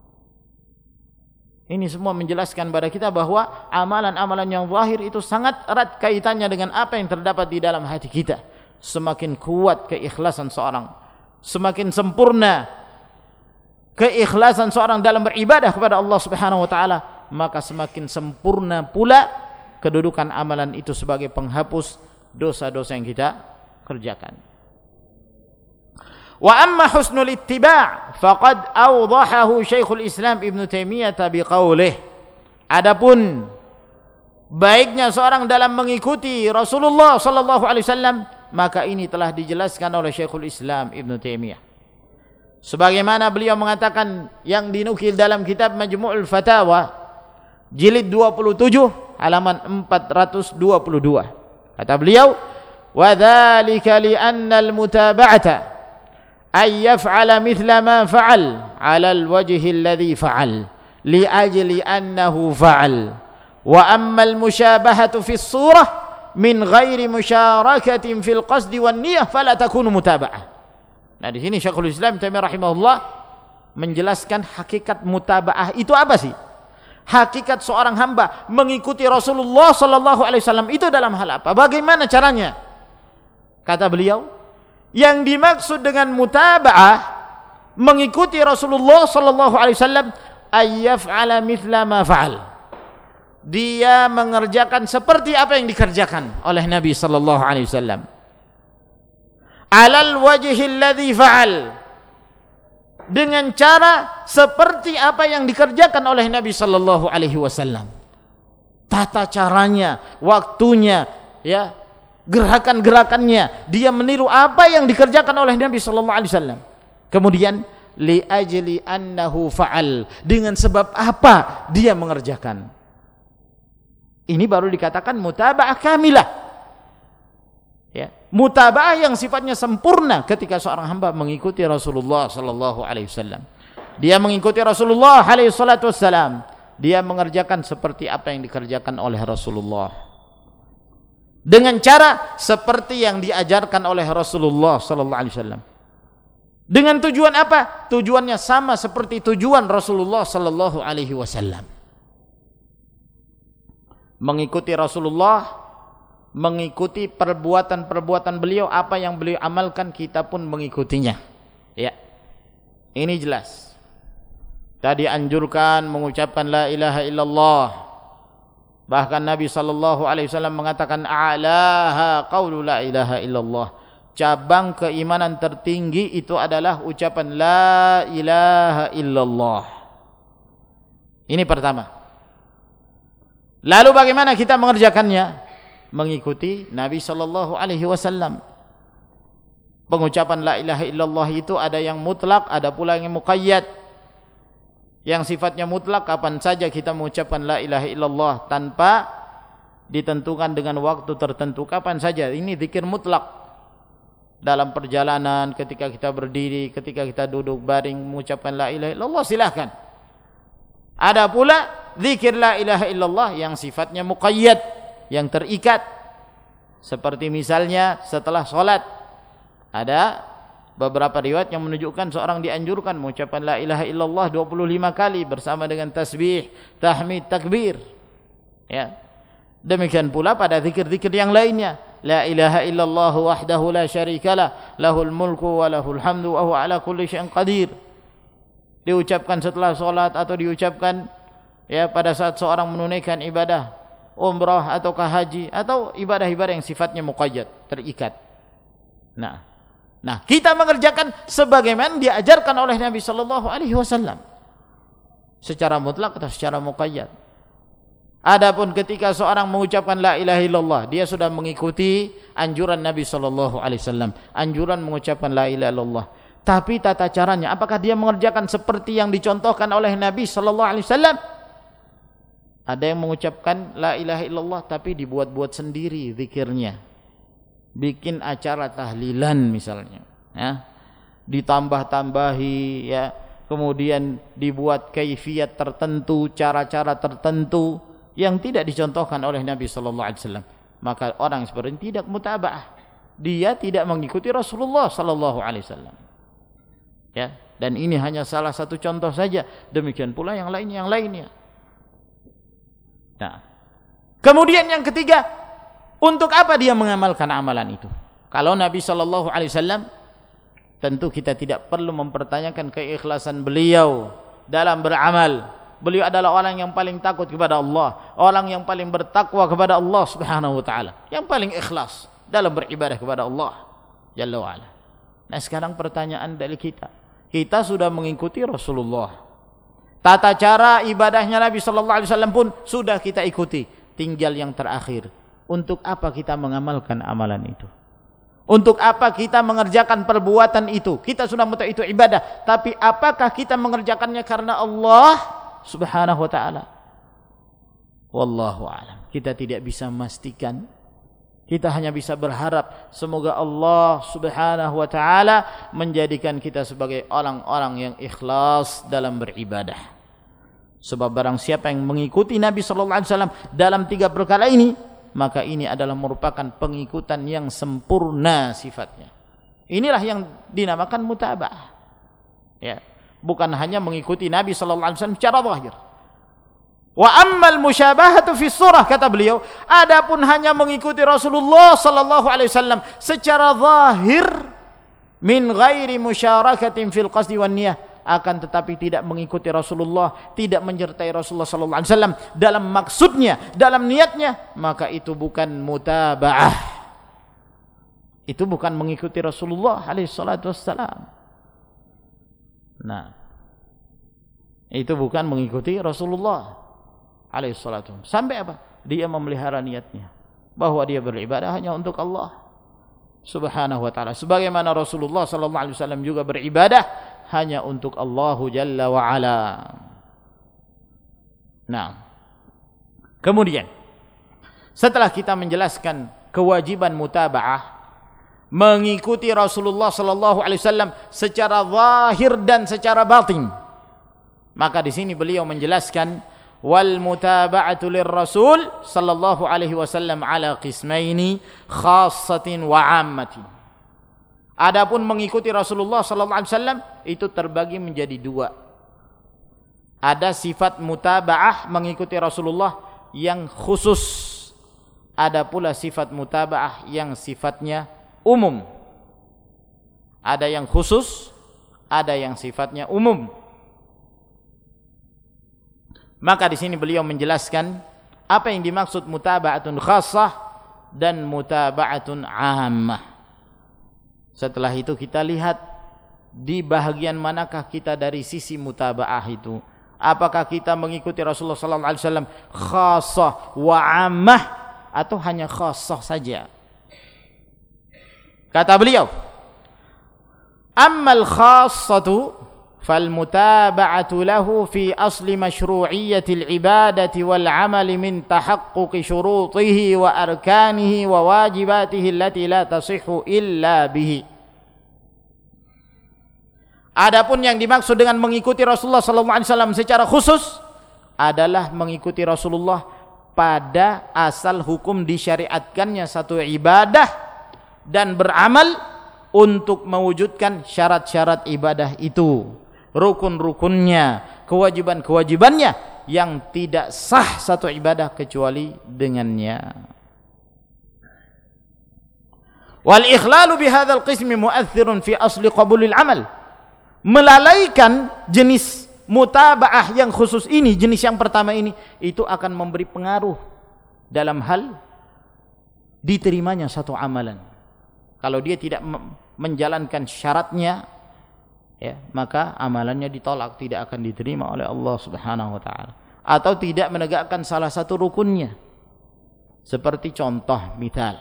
Ini semua menjelaskan kepada kita bahwa amalan-amalan yang zahir itu sangat erat kaitannya dengan apa yang terdapat di dalam hati kita. Semakin kuat keikhlasan seorang, semakin sempurna keikhlasan seorang dalam beribadah kepada Allah Subhanahu wa taala, maka semakin sempurna pula kedudukan amalan itu sebagai penghapus dosa-dosa yang kita kerjakan. Wa amma husnul ittiba' faqad awdahahu Syekhul Islam Ibnu Taimiyah biqaulih. Adapun baiknya seorang dalam mengikuti Rasulullah sallallahu alaihi wasallam, maka ini telah dijelaskan oleh Syekhul Islam Ibnu Taimiyah. Sebagaimana beliau mengatakan yang dinukil dalam kitab Majmu'ul Fatawa jilid dua puluh tujuh halaman empat ratus dua puluh dua. Kata beliau, "Wa dzalika li anna al-mutaba'ata ay yaf'ala mithla ma fa'al 'ala al-wajhi alladhi fa'al li ajli annahu fa'al wa amma al-mushabahatu fi as-surah min ghairi musharakatin fil qasdi wan niyyah fala takunu mutaba'ah." Nah, di sini Syekhul Islam Taimiyah rahimahullah menjelaskan hakikat mutaba'ah itu apa sih? Hakikat seorang hamba mengikuti Rasulullah sallallahu alaihi wasallam itu dalam hal apa? Bagaimana caranya? Kata beliau, yang dimaksud dengan mutaba'ah, mengikuti Rasulullah sallallahu alaihi wasallam, ayyaf'ala mithla ma fa'al. Dia mengerjakan seperti apa yang dikerjakan oleh Nabi sallallahu alaihi wasallam. Alal wajhil ladzi fa'al. Dengan cara seperti apa yang dikerjakan oleh Nabi sallallahu alaihi wasallam. Tata caranya, waktunya, ya, gerakan-gerakannya, dia meniru apa yang dikerjakan oleh Nabi sallallahu alaihi wasallam. Kemudian li ajli annahu fa'al, dengan sebab apa dia mengerjakan. Ini baru dikatakan mutaba'ah kamilah. Ya, mutaba'ah yang sifatnya sempurna ketika seorang hamba mengikuti Rasulullah sallallahu alaihi wasallam. Dia mengikuti Rasulullah alaihi salatu wassalam. Dia mengerjakan seperti apa yang dikerjakan oleh Rasulullah. Dengan cara seperti yang diajarkan oleh Rasulullah sallallahu alaihi wasallam. Dengan tujuan apa? Tujuannya sama seperti tujuan Rasulullah sallallahu alaihi wasallam. Mengikuti Rasulullah, mengikuti perbuatan-perbuatan beliau, apa yang beliau amalkan kita pun mengikutinya. Ya. Ini jelas. Tadi anjurkan mengucapkan la ilaha illallah. Bahkan Nabi sallallahu alaihi wasallam mengatakan a'laha qaulu la ilaha illallah. Cabang keimanan tertinggi itu adalah ucapan la ilaha illallah. Ini pertama. Lalu bagaimana kita mengerjakannya? Mengikuti Nabi sallallahu alaihi wasallam. Pengucapan la ilaha illallah itu ada yang mutlak, ada pula yang muqayyad. Yang sifatnya mutlak, kapan saja kita mengucapkan la ilaha illallah tanpa ditentukan dengan waktu tertentu, kapan saja. Ini zikir mutlak. Dalam perjalanan, ketika kita berdiri, ketika kita duduk baring mengucapkan la ilaha illallah, silahkan. Ada pula zikir la ilaha illallah yang sifatnya muqayyad, yang terikat. Seperti misalnya setelah sholat, ada beberapa riwayat yang menunjukkan seorang dianjurkan mengucapkan la ilaha illallah dua puluh lima kali bersama dengan tasbih, tahmid, takbir. Ya. Demikian pula pada zikir-zikir yang lainnya. La ilaha illallah wahdahu la syarikalah, lahul mulku wa lahul hamdu wa huwa ala kulli syai'in qadir. Diucapkan setelah sholat atau diucapkan ya pada saat seorang menunaikan ibadah umrah ataukah haji atau ibadah-ibadah yang sifatnya muqayyad, terikat. Nah, nah kita mengerjakan sebagaimana diajarkan oleh Nabi sallallahu alaihi wasallam secara mutlak atau secara muqayyad. Adapun ketika seorang mengucapkan la ilaha illallah, dia sudah mengikuti anjuran Nabi sallallahu alaihi wasallam, anjuran mengucapkan la ilaha illallah. Tapi tata caranya, apakah dia mengerjakan seperti yang dicontohkan oleh Nabi sallallahu alaihi wasallam? Ada yang mengucapkan la ilaha illallah tapi dibuat-buat sendiri zikirnya. Bikin acara tahlilan misalnya, ya. Ditambah-tambahi, ya. Kemudian dibuat kaifiat tertentu, cara-cara tertentu yang tidak dicontohkan oleh Nabi sallallahu alaihi wasallam. Maka orang seperti ini tidak mutaba'ah. Dia tidak mengikuti Rasulullah sallallahu alaihi wasallam. Ya, dan ini hanya salah satu contoh saja. Demikian pula yang lain yang lainnya. Nah, kemudian yang ketiga, untuk apa dia mengamalkan amalan itu? Kalau Nabi sallallahu alaihi wasallam, tentu kita tidak perlu mempertanyakan keikhlasan beliau dalam beramal. Beliau adalah orang yang paling takut kepada Allah, orang yang paling bertakwa kepada Allah Subhanahu wa taala, yang paling ikhlas dalam beribadah kepada Allah Jalla wa ala. Nah, sekarang pertanyaan dari kita. Kita sudah mengikuti Rasulullah. Tata cara ibadahnya Nabi sallallahu alaihi wasallam pun sudah kita ikuti. Tinggal yang terakhir, untuk apa kita mengamalkan amalan itu? Untuk apa kita mengerjakan perbuatan itu? Kita sudah mengetahui itu ibadah, tapi apakah kita mengerjakannya karena Allah Subhanahu wa taala? Wallahu a'lam. Kita tidak bisa memastikan. Kita hanya bisa berharap semoga Allah Subhanahu wa taala menjadikan kita sebagai orang-orang yang ikhlas dalam beribadah. Sebab barang siapa yang mengikuti Nabi sallallahu alaihi wasallam dalam tiga perkara ini, maka ini adalah merupakan pengikutan yang sempurna sifatnya. Inilah yang dinamakan mutaba'ah. Ya, bukan hanya mengikuti Nabi sallallahu alaihi wasallam secara zahir. Wa ammal musyabahatu fi surah, kata beliau, adapun hanya mengikuti Rasulullah sallallahu alaihi wasallam secara zahir min ghairi musyarakatin fil qasdi wan niyah, akan tetapi tidak mengikuti Rasulullah, tidak menyertai Rasulullah sallallahu alaihi wasallam dalam maksudnya, dalam niatnya, maka itu bukan mutabaah. Itu bukan mengikuti Rasulullah alaihi salatu wassalam. Nah, itu bukan mengikuti Rasulullah alaihi salatu. Sampai apa? Dia memelihara niatnya bahwa dia beribadah hanya untuk Allah Subhanahu wa taala, sebagaimana Rasulullah sallallahu alaihi wasallam juga beribadah hanya untuk Allah Jalla wa ala. Nah, kemudian setelah kita menjelaskan kewajiban mutabaah, mengikuti Rasulullah sallallahu alaihi wasallam secara zahir dan secara batin, maka di sini beliau menjelaskan wal mutaba'atu lirrasul sallallahu alaihi wasallam ala qismaini khassatin wa 'ammatin. Adapun mengikuti Rasulullah sallallahu alaihi wasallam itu terbagi menjadi dua. Ada sifat mutaba'ah mengikuti Rasulullah yang khusus. Ada pula sifat mutaba'ah yang sifatnya umum. Ada yang khusus, ada yang sifatnya umum. Maka di sini beliau menjelaskan apa yang dimaksud mutaba'atun khassah dan mutaba'atun 'ammah. Setelah itu kita lihat di bahagian manakah kita dari sisi mutaba'ah itu. Apakah kita mengikuti Rasulullah sallallahu alaihi wasallam khassah wa 'ammah atau hanya khassah saja? Kata beliau, ammal khassatu فالمتابعة له في أصل مشروعية العبادة والعمل من تحقق شروطه وأركانه وواجباته التي لا تصح إلا به. Adapun yang dimaksud dengan mengikuti Rasulullah sallallahu alaihi wasallam secara khusus adalah mengikuti Rasulullah pada asal hukum disyariatkannya satu ibadah dan beramal untuk mewujudkan syarat-syarat ibadah itu, rukun-rukunnya, kewajiban-kewajibannya yang tidak sah satu ibadah kecuali dengannya. Wal ikhlalu bihadzal qismi mu'athirun fi asli qabulil amal. Melalaikan jenis mutabaah yang khusus ini, jenis yang pertama ini, itu akan memberi pengaruh dalam hal diterimanya satu amalan. Kalau dia tidak menjalankan syaratnya, ya, maka amalannya ditolak, tidak akan diterima oleh Allah Subhanahu wa taala, atau tidak menegakkan salah satu rukunnya. Seperti contoh misal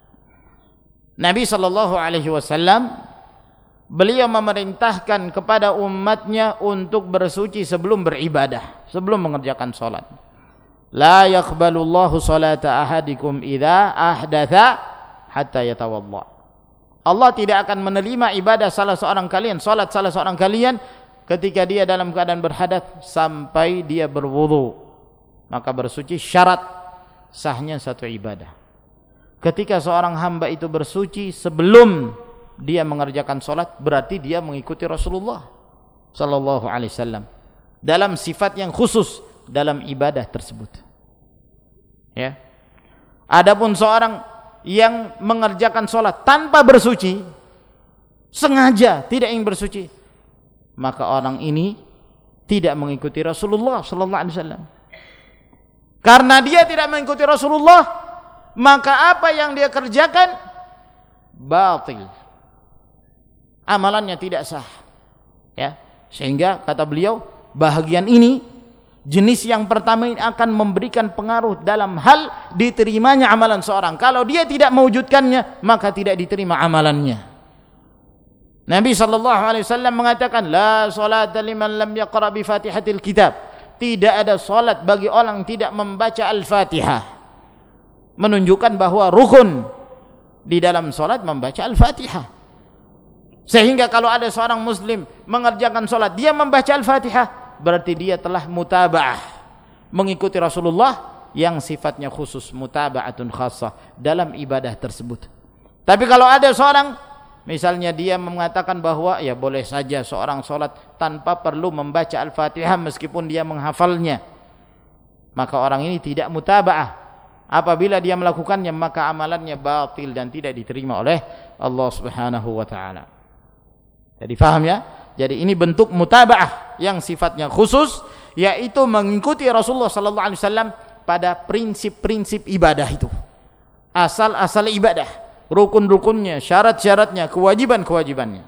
Nabi sallallahu alaihi wasallam, beliau memerintahkan kepada umatnya untuk bersuci sebelum beribadah, sebelum mengerjakan salat. La yaqbalullahu salata ahadikum idza ahdatha hatta yatawadda. Allah tidak akan menerima ibadah salah seorang kalian, salat salah seorang kalian ketika dia dalam keadaan berhadas sampai dia berwudu. Maka bersuci syarat sahnya satu ibadah. Ketika seorang hamba itu bersuci sebelum dia mengerjakan salat, berarti dia mengikuti Rasulullah sallallahu alaihi wasallam dalam sifat yang khusus dalam ibadah tersebut. Ya. Adapun seorang yang mengerjakan sholat tanpa bersuci, sengaja tidak ingin bersuci, maka orang ini tidak mengikuti Rasulullah sallallahu alaihi wasallam. Karena dia tidak mengikuti Rasulullah, maka apa yang dia kerjakan batil, amalannya tidak sah. Ya, sehingga kata beliau, bahagian ini, jenis yang pertama ini akan memberikan pengaruh dalam hal diterimanya amalan seorang. Kalau dia tidak mewujudkannya, maka tidak diterima amalannya. Nabi sallallahu alaihi wasallam mengatakan, la salata liman lam yaqra bi Fatihatil Kitab. Tidak ada salat bagi orang tidak membaca Al-Fatihah. Menunjukkan bahwa rukun di dalam salat membaca Al-Fatihah. Sehingga kalau ada seorang muslim mengerjakan salat, dia membaca Al-Fatihah, berarti dia telah mutaba'ah, mengikuti Rasulullah yang sifatnya khusus, mutaba'atun khassah dalam ibadah tersebut. Tapi kalau ada seorang, misalnya dia mengatakan bahwa ya boleh saja seorang sholat tanpa perlu membaca Al-Fatihah meskipun dia menghafalnya, maka orang ini tidak mutaba'ah. Apabila dia melakukannya maka amalannya batil dan tidak diterima oleh Allah Subhanahu wa taala. Jadi faham ya? Jadi ini bentuk mutaba'ah yang sifatnya khusus, yaitu mengikuti Rasulullah sallallahu alaihi wasallam pada prinsip-prinsip ibadah itu. Asal-asal ibadah, rukun-rukunnya, syarat-syaratnya, kewajiban-kewajibannya.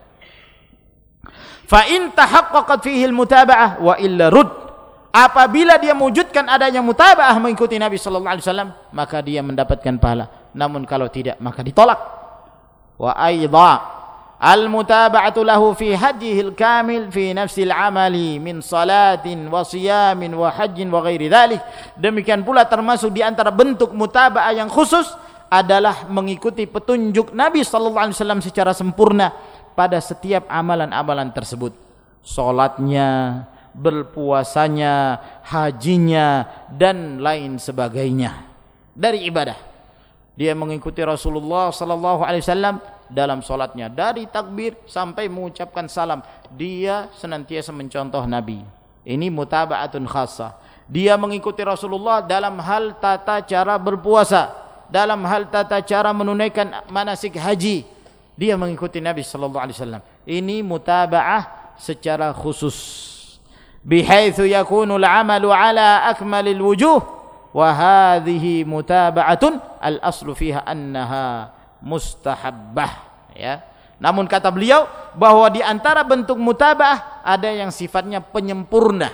Fa in tahaqqaqat fihi al-mutaba'ah wa illa rud. Apabila dia mewujudkan adanya mutaba'ah mengikuti Nabi sallallahu alaihi wasallam, maka dia mendapatkan pahala. Namun kalau tidak maka ditolak. Wa aidha al-mutaba'atu lahu fi hajjihil kamil fi nafsil amali min salatin wa siyamin wa hajjin wa ghairi dhalik. Demikian pula termasuk di antara bentuk mutaba'ah yang khusus adalah mengikuti petunjuk Nabi sallallahu alaihi wasallam secara sempurna pada setiap amalan-amalan tersebut. Salatnya, berpuasanya, hajinya, dan lain sebagainya dari ibadah. Dia mengikuti Rasulullah sallallahu alaihi wasallam dalam salatnya, dari takbir sampai mengucapkan salam. Dia senantiasa mencontoh Nabi. Ini mutaba'atun khassah. Dia mengikuti Rasulullah dalam hal tata cara berpuasa, dalam hal tata cara menunaikan manasik haji. Dia mengikuti Nabi sallallahu alaihi wasallam. Ini mutaba'ah secara khusus. Bihaitsu yakunu al-'amalu 'ala akmalil wujuh wa hadhihi mutaba'atun al-aslu fiha annaha mustahabbah, ya. Namun kata beliau bahwa di antara bentuk mutaba'ah ada yang sifatnya penyempurna.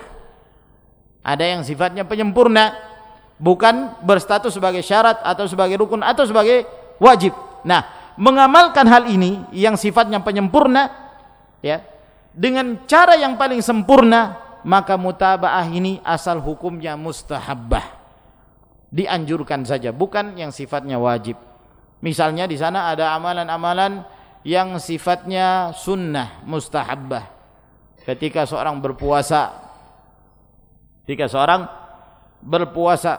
Ada yang sifatnya penyempurna, bukan berstatus sebagai syarat atau sebagai rukun atau sebagai wajib. Nah, mengamalkan hal ini yang sifatnya penyempurna, ya, dengan cara yang paling sempurna, maka mutaba'ah ini asal hukumnya mustahabbah, dianjurkan saja, bukan yang sifatnya wajib. Misalnya di sana ada amalan-amalan yang sifatnya sunnah, mustahabbah. Ketika seorang berpuasa, ketika seorang berpuasa,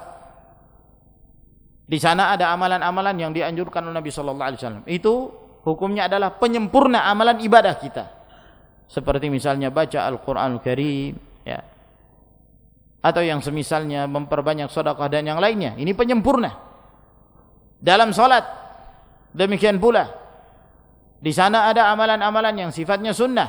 di sana ada amalan-amalan yang dianjurkan oleh Nabi sallallahu alaihi wasallam. Itu hukumnya adalah penyempurna amalan ibadah kita. Seperti misalnya baca Al-Qur'anul Karim, ya, atau yang semisalnya, memperbanyak sedekah dan yang lainnya. Ini penyempurna. Dalam salat demikian pula, di sana ada amalan-amalan yang sifatnya sunnah.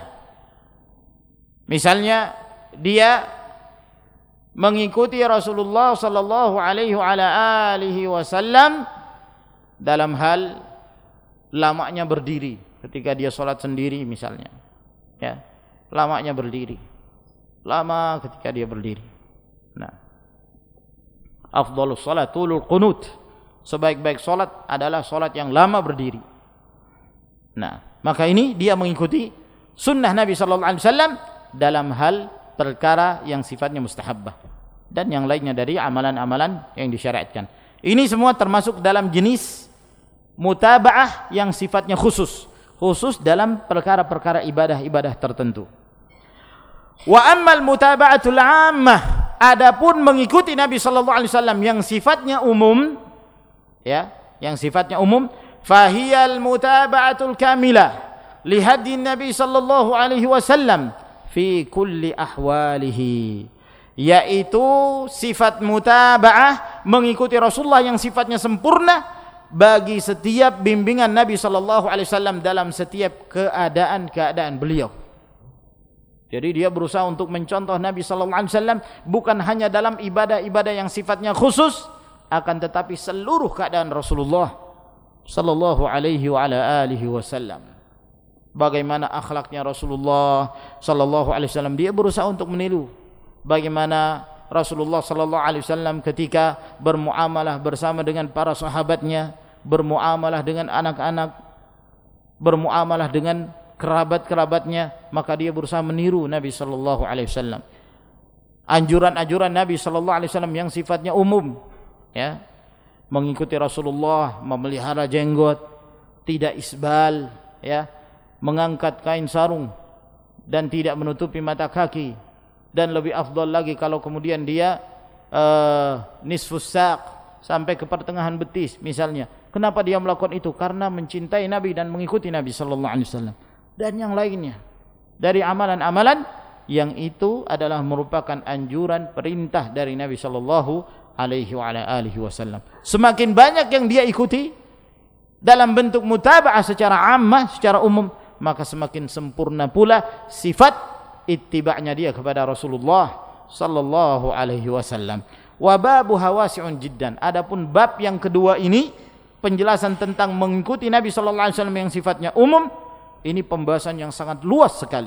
Misalnya dia mengikuti Rasulullah sallallahu alaihi wa ala alihi wasallam dalam hal lamanya berdiri ketika dia salat sendiri misalnya, ya, lamanya berdiri, lama ketika dia berdiri. Nah, afdhalus salat tulul qunut, sebaik-baik salat adalah salat yang lama berdiri. Nah, maka ini dia mengikuti sunnah Nabi sallallahu alaihi wasallam dalam hal perkara yang sifatnya mustahabbah dan yang lainnya dari amalan-amalan yang disyariatkan. Ini semua termasuk dalam jenis mutaba'ah yang sifatnya khusus, khusus dalam perkara-perkara ibadah-ibadah tertentu. Wa ammal mutaba'atul 'ammah, adapun mengikuti Nabi sallallahu alaihi wasallam yang sifatnya umum, ya, yang sifatnya umum, fahiyal mutaba'atul kamilah li hadyi Nabi sallallahu alaihi wasallam fi kulli ahwalihi, yaitu sifat mutaba'ah mengikuti Rasulullah yang sifatnya sempurna bagi setiap bimbingan Nabi sallallahu alaihi wasallam dalam setiap keadaan-keadaan beliau. Jadi dia berusaha untuk mencontoh Nabi sallallahu alaihi wasallam bukan hanya dalam ibadah-ibadah yang sifatnya khusus, akan tetapi seluruh keadaan Rasulullah sallallahu alaihi wa ala alihi wasallam. Bagaimana akhlaknya Rasulullah sallallahu alaihi wasallam, dia berusaha untuk meniru bagaimana Rasulullah sallallahu alaihi wasallam ketika bermuamalah bersama dengan para sahabatnya, bermuamalah dengan anak-anak, bermuamalah dengan kerabat-kerabatnya, maka dia berusaha meniru Nabi sallallahu alaihi wasallam. Anjuran-anjuran Nabi sallallahu alaihi wasallam yang sifatnya umum, ya, mengikuti Rasulullah, memelihara jenggot, tidak isbal, ya, mengangkat kain sarung dan tidak menutupi mata kaki, dan lebih afdal lagi kalau kemudian dia uh, nisfus saq, sampai ke pertengahan betis misalnya. Kenapa dia melakukan itu? Karena mencintai Nabi dan mengikuti Nabi sallallahu alaihi wasallam. Dan yang lainnya dari amalan-amalan yang itu adalah merupakan anjuran perintah dari Nabi sallallahu alaihi wasallam. Semakin banyak yang dia ikuti dalam bentuk mutaba'ah secara ammah, secara umum, maka semakin sempurna pula sifat ittiba'nya dia kepada Rasulullah sallallahu alaihi wasallam. Wa babuha wasi'un jiddan. Adapun bab yang kedua ini, penjelasan tentang mengikuti Nabi sallallahu alaihi wasallam yang sifatnya umum, ini pembahasan yang sangat luas sekali.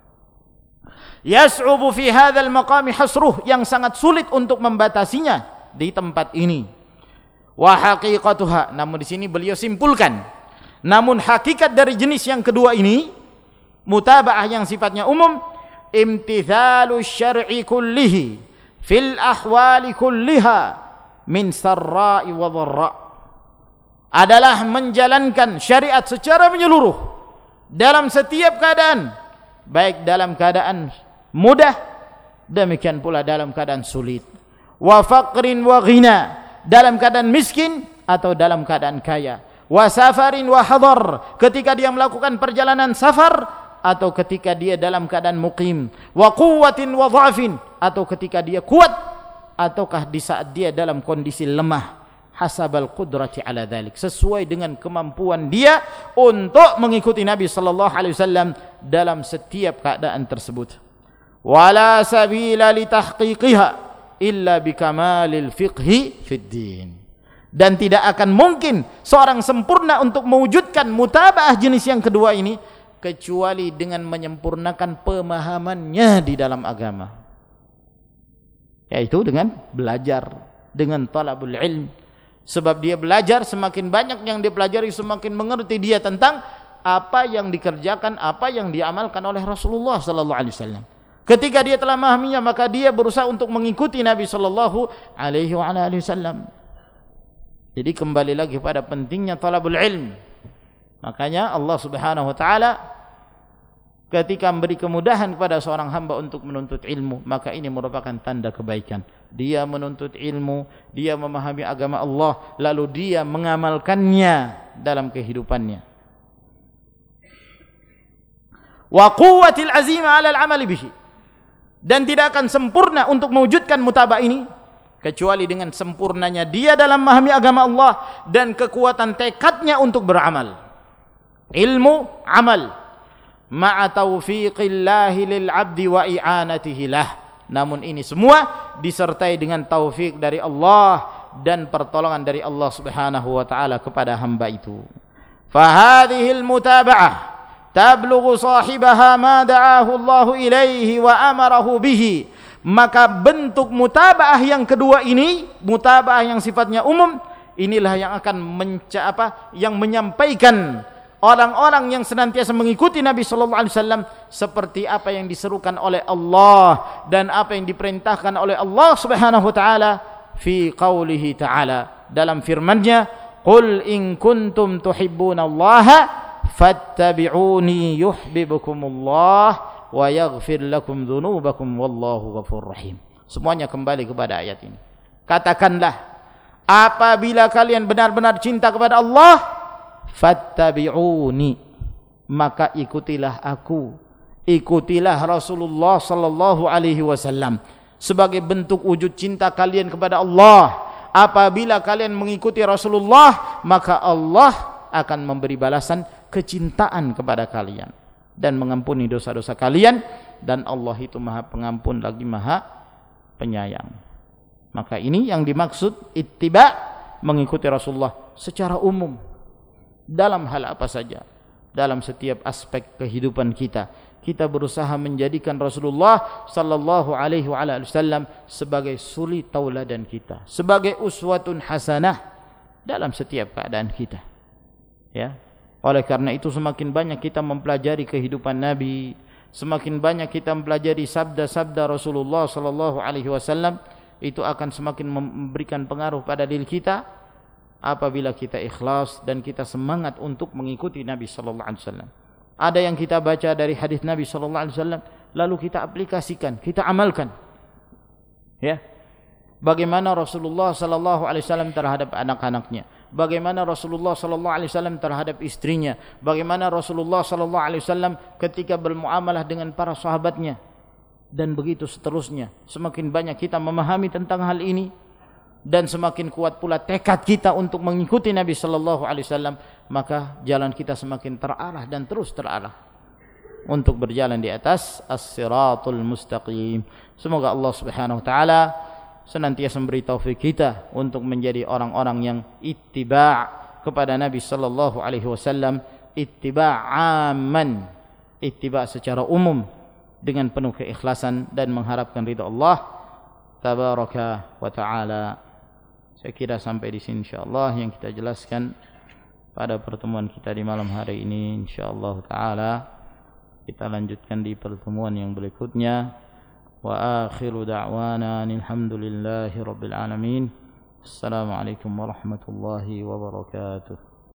Yas'ubu fi hadzal maqami hasruh, yang sangat sulit untuk membatasinya di tempat ini. Wa haqiqatuha, namun di sini beliau simpulkan, namun hakikat dari jenis yang kedua ini, mutaba'ah yang sifatnya umum, imtithalu syar'i kullihi fil ahwali kulliha min sarra'i wa dharra, adalah menjalankan syariat secara menyeluruh dalam setiap keadaan, baik dalam keadaan mudah, demikian pula dalam keadaan sulit. Wa faqrin wa ghina, dalam keadaan miskin atau dalam keadaan kaya. Wa safarin wa hadar, ketika dia melakukan perjalanan safar atau ketika dia dalam keadaan muqim. Wa quwwatin wa dha'fin, atau ketika dia kuat ataukah di saat dia dalam kondisi lemah. Hasabal qudrati ala dhalik, sesuai dengan kemampuan dia untuk mengikuti Nabi sallallahu alaihi wasallam dalam setiap keadaan tersebut. Wala sabila li tahqiqiha illa bikamalil fiqhi fid din, dan tidak akan mungkin seorang sempurna untuk mewujudkan mutaba'ah jenis yang kedua ini kecuali dengan menyempurnakan pemahamannya di dalam agama, yaitu dengan belajar, dengan talabul ilm. Sebab dia belajar, semakin banyak yang dia pelajari, semakin mengerti dia tentang apa yang dikerjakan, apa yang diamalkan oleh Rasulullah sallallahu alaihi wasallam. Ketika dia telah memahaminya, maka dia berusaha untuk mengikuti Nabi sallallahu alaihi wasallam. Jadi kembali lagi pada pentingnya talabul ilm. Makanya Allah Subhanahu wa taala ketika memberi kemudahan kepada seorang hamba untuk menuntut ilmu, maka ini merupakan tanda kebaikan. Dia menuntut ilmu, dia memahami agama Allah, lalu dia mengamalkannya dalam kehidupannya. Wa quwwatil azima 'ala al-'amali bihi, dan tidak akan sempurna untuk mewujudkan mutaba'ah ini kecuali dengan sempurnanya dia dalam memahami agama Allah dan kekuatan tekadnya untuk beramal. Ilmu, amal, ma'a taufiqillahi lil 'abdi wa i'anatihi lah. Namun ini semua disertai dengan taufik dari Allah dan pertolongan dari Allah Subhanahu wa taala kepada hamba itu. Fa hadhil mutaba'ah tablughu sahibaha ma da'ahu Allah ilaihi wa amarahu bihi. Maka bentuk mutaba'ah yang kedua ini, mutaba'ah yang sifatnya umum, inilah yang akan menca apa yang menyampaikan orang-orang yang senantiasa mengikuti Nabi sallallahu alaihi wasallam seperti apa yang diserukan oleh Allah dan apa yang diperintahkan oleh Allah Subhanahu wa taala fi qaulihi ta'ala, dalam firman-Nya, qul in kuntum tuhibbunallaha fattabi'uni yuhibbukumullah wa yaghfir lakum dzunubakum wallahu ghafurur rahim. Semuanya kembali kepada ayat ini. Katakanlah, apabila kalian benar-benar cinta kepada Allah, fattabi'uni, maka ikutilah aku, ikutilah Rasulullah sallallahu alaihi wasallam sebagai bentuk wujud cinta kalian kepada Allah. Apabila kalian mengikuti Rasulullah, maka Allah akan memberi balasan kecintaan kepada kalian dan mengampuni dosa-dosa kalian, dan Allah itu Maha Pengampun lagi Maha Penyayang. Maka ini yang dimaksud ittiba, mengikuti Rasulullah secara umum dalam hal apa saja, dalam setiap aspek kehidupan kita. Kita berusaha menjadikan Rasulullah sallallahu alaihi wasallam sebagai suri tauladan kita, sebagai uswatun hasanah dalam setiap keadaan kita. Ya. Oleh karena itu semakin banyak kita mempelajari kehidupan Nabi, semakin banyak kita mempelajari sabda-sabda Rasulullah sallallahu alaihi wasallam, itu akan semakin memberikan pengaruh pada diri kita apabila kita ikhlas dan kita semangat untuk mengikuti Nabi sallallahu alaihi wasallam. Ada yang kita baca dari hadis Nabi sallallahu alaihi wasallam lalu kita aplikasikan, kita amalkan. Ya. Bagaimana Rasulullah sallallahu alaihi wasallam terhadap anak-anaknya, bagaimana Rasulullah sallallahu alaihi wasallam terhadap istrinya, bagaimana Rasulullah sallallahu alaihi wasallam ketika bermuamalah dengan para sahabatnya. dan begitu seterusnya. Semakin banyak kita memahami tentang hal ini dan semakin kuat pula tekad kita untuk mengikuti Nabi sallallahu alaihi wasallam, maka jalan kita semakin terarah dan terus terarah untuk berjalan di atas as-siratul mustaqim. Semoga Allah Subhanahu wa taala senantiasa memberi taufik kita untuk menjadi orang-orang yang ittiba' kepada Nabi sallallahu alaihi wasallam, ittiba' amman, ittiba' secara umum dengan penuh keikhlasan dan mengharapkan ridha Allah tabaraka wa taala. Saya kira sampai di sini insyaallah yang kita jelaskan pada pertemuan kita di malam hari ini. Insyaallah taala kita lanjutkan di pertemuan yang berikutnya. Wa akhiru da'wana alhamdulillahi rabbil alamin. Assalamualaikum warahmatullahi wabarakatuh.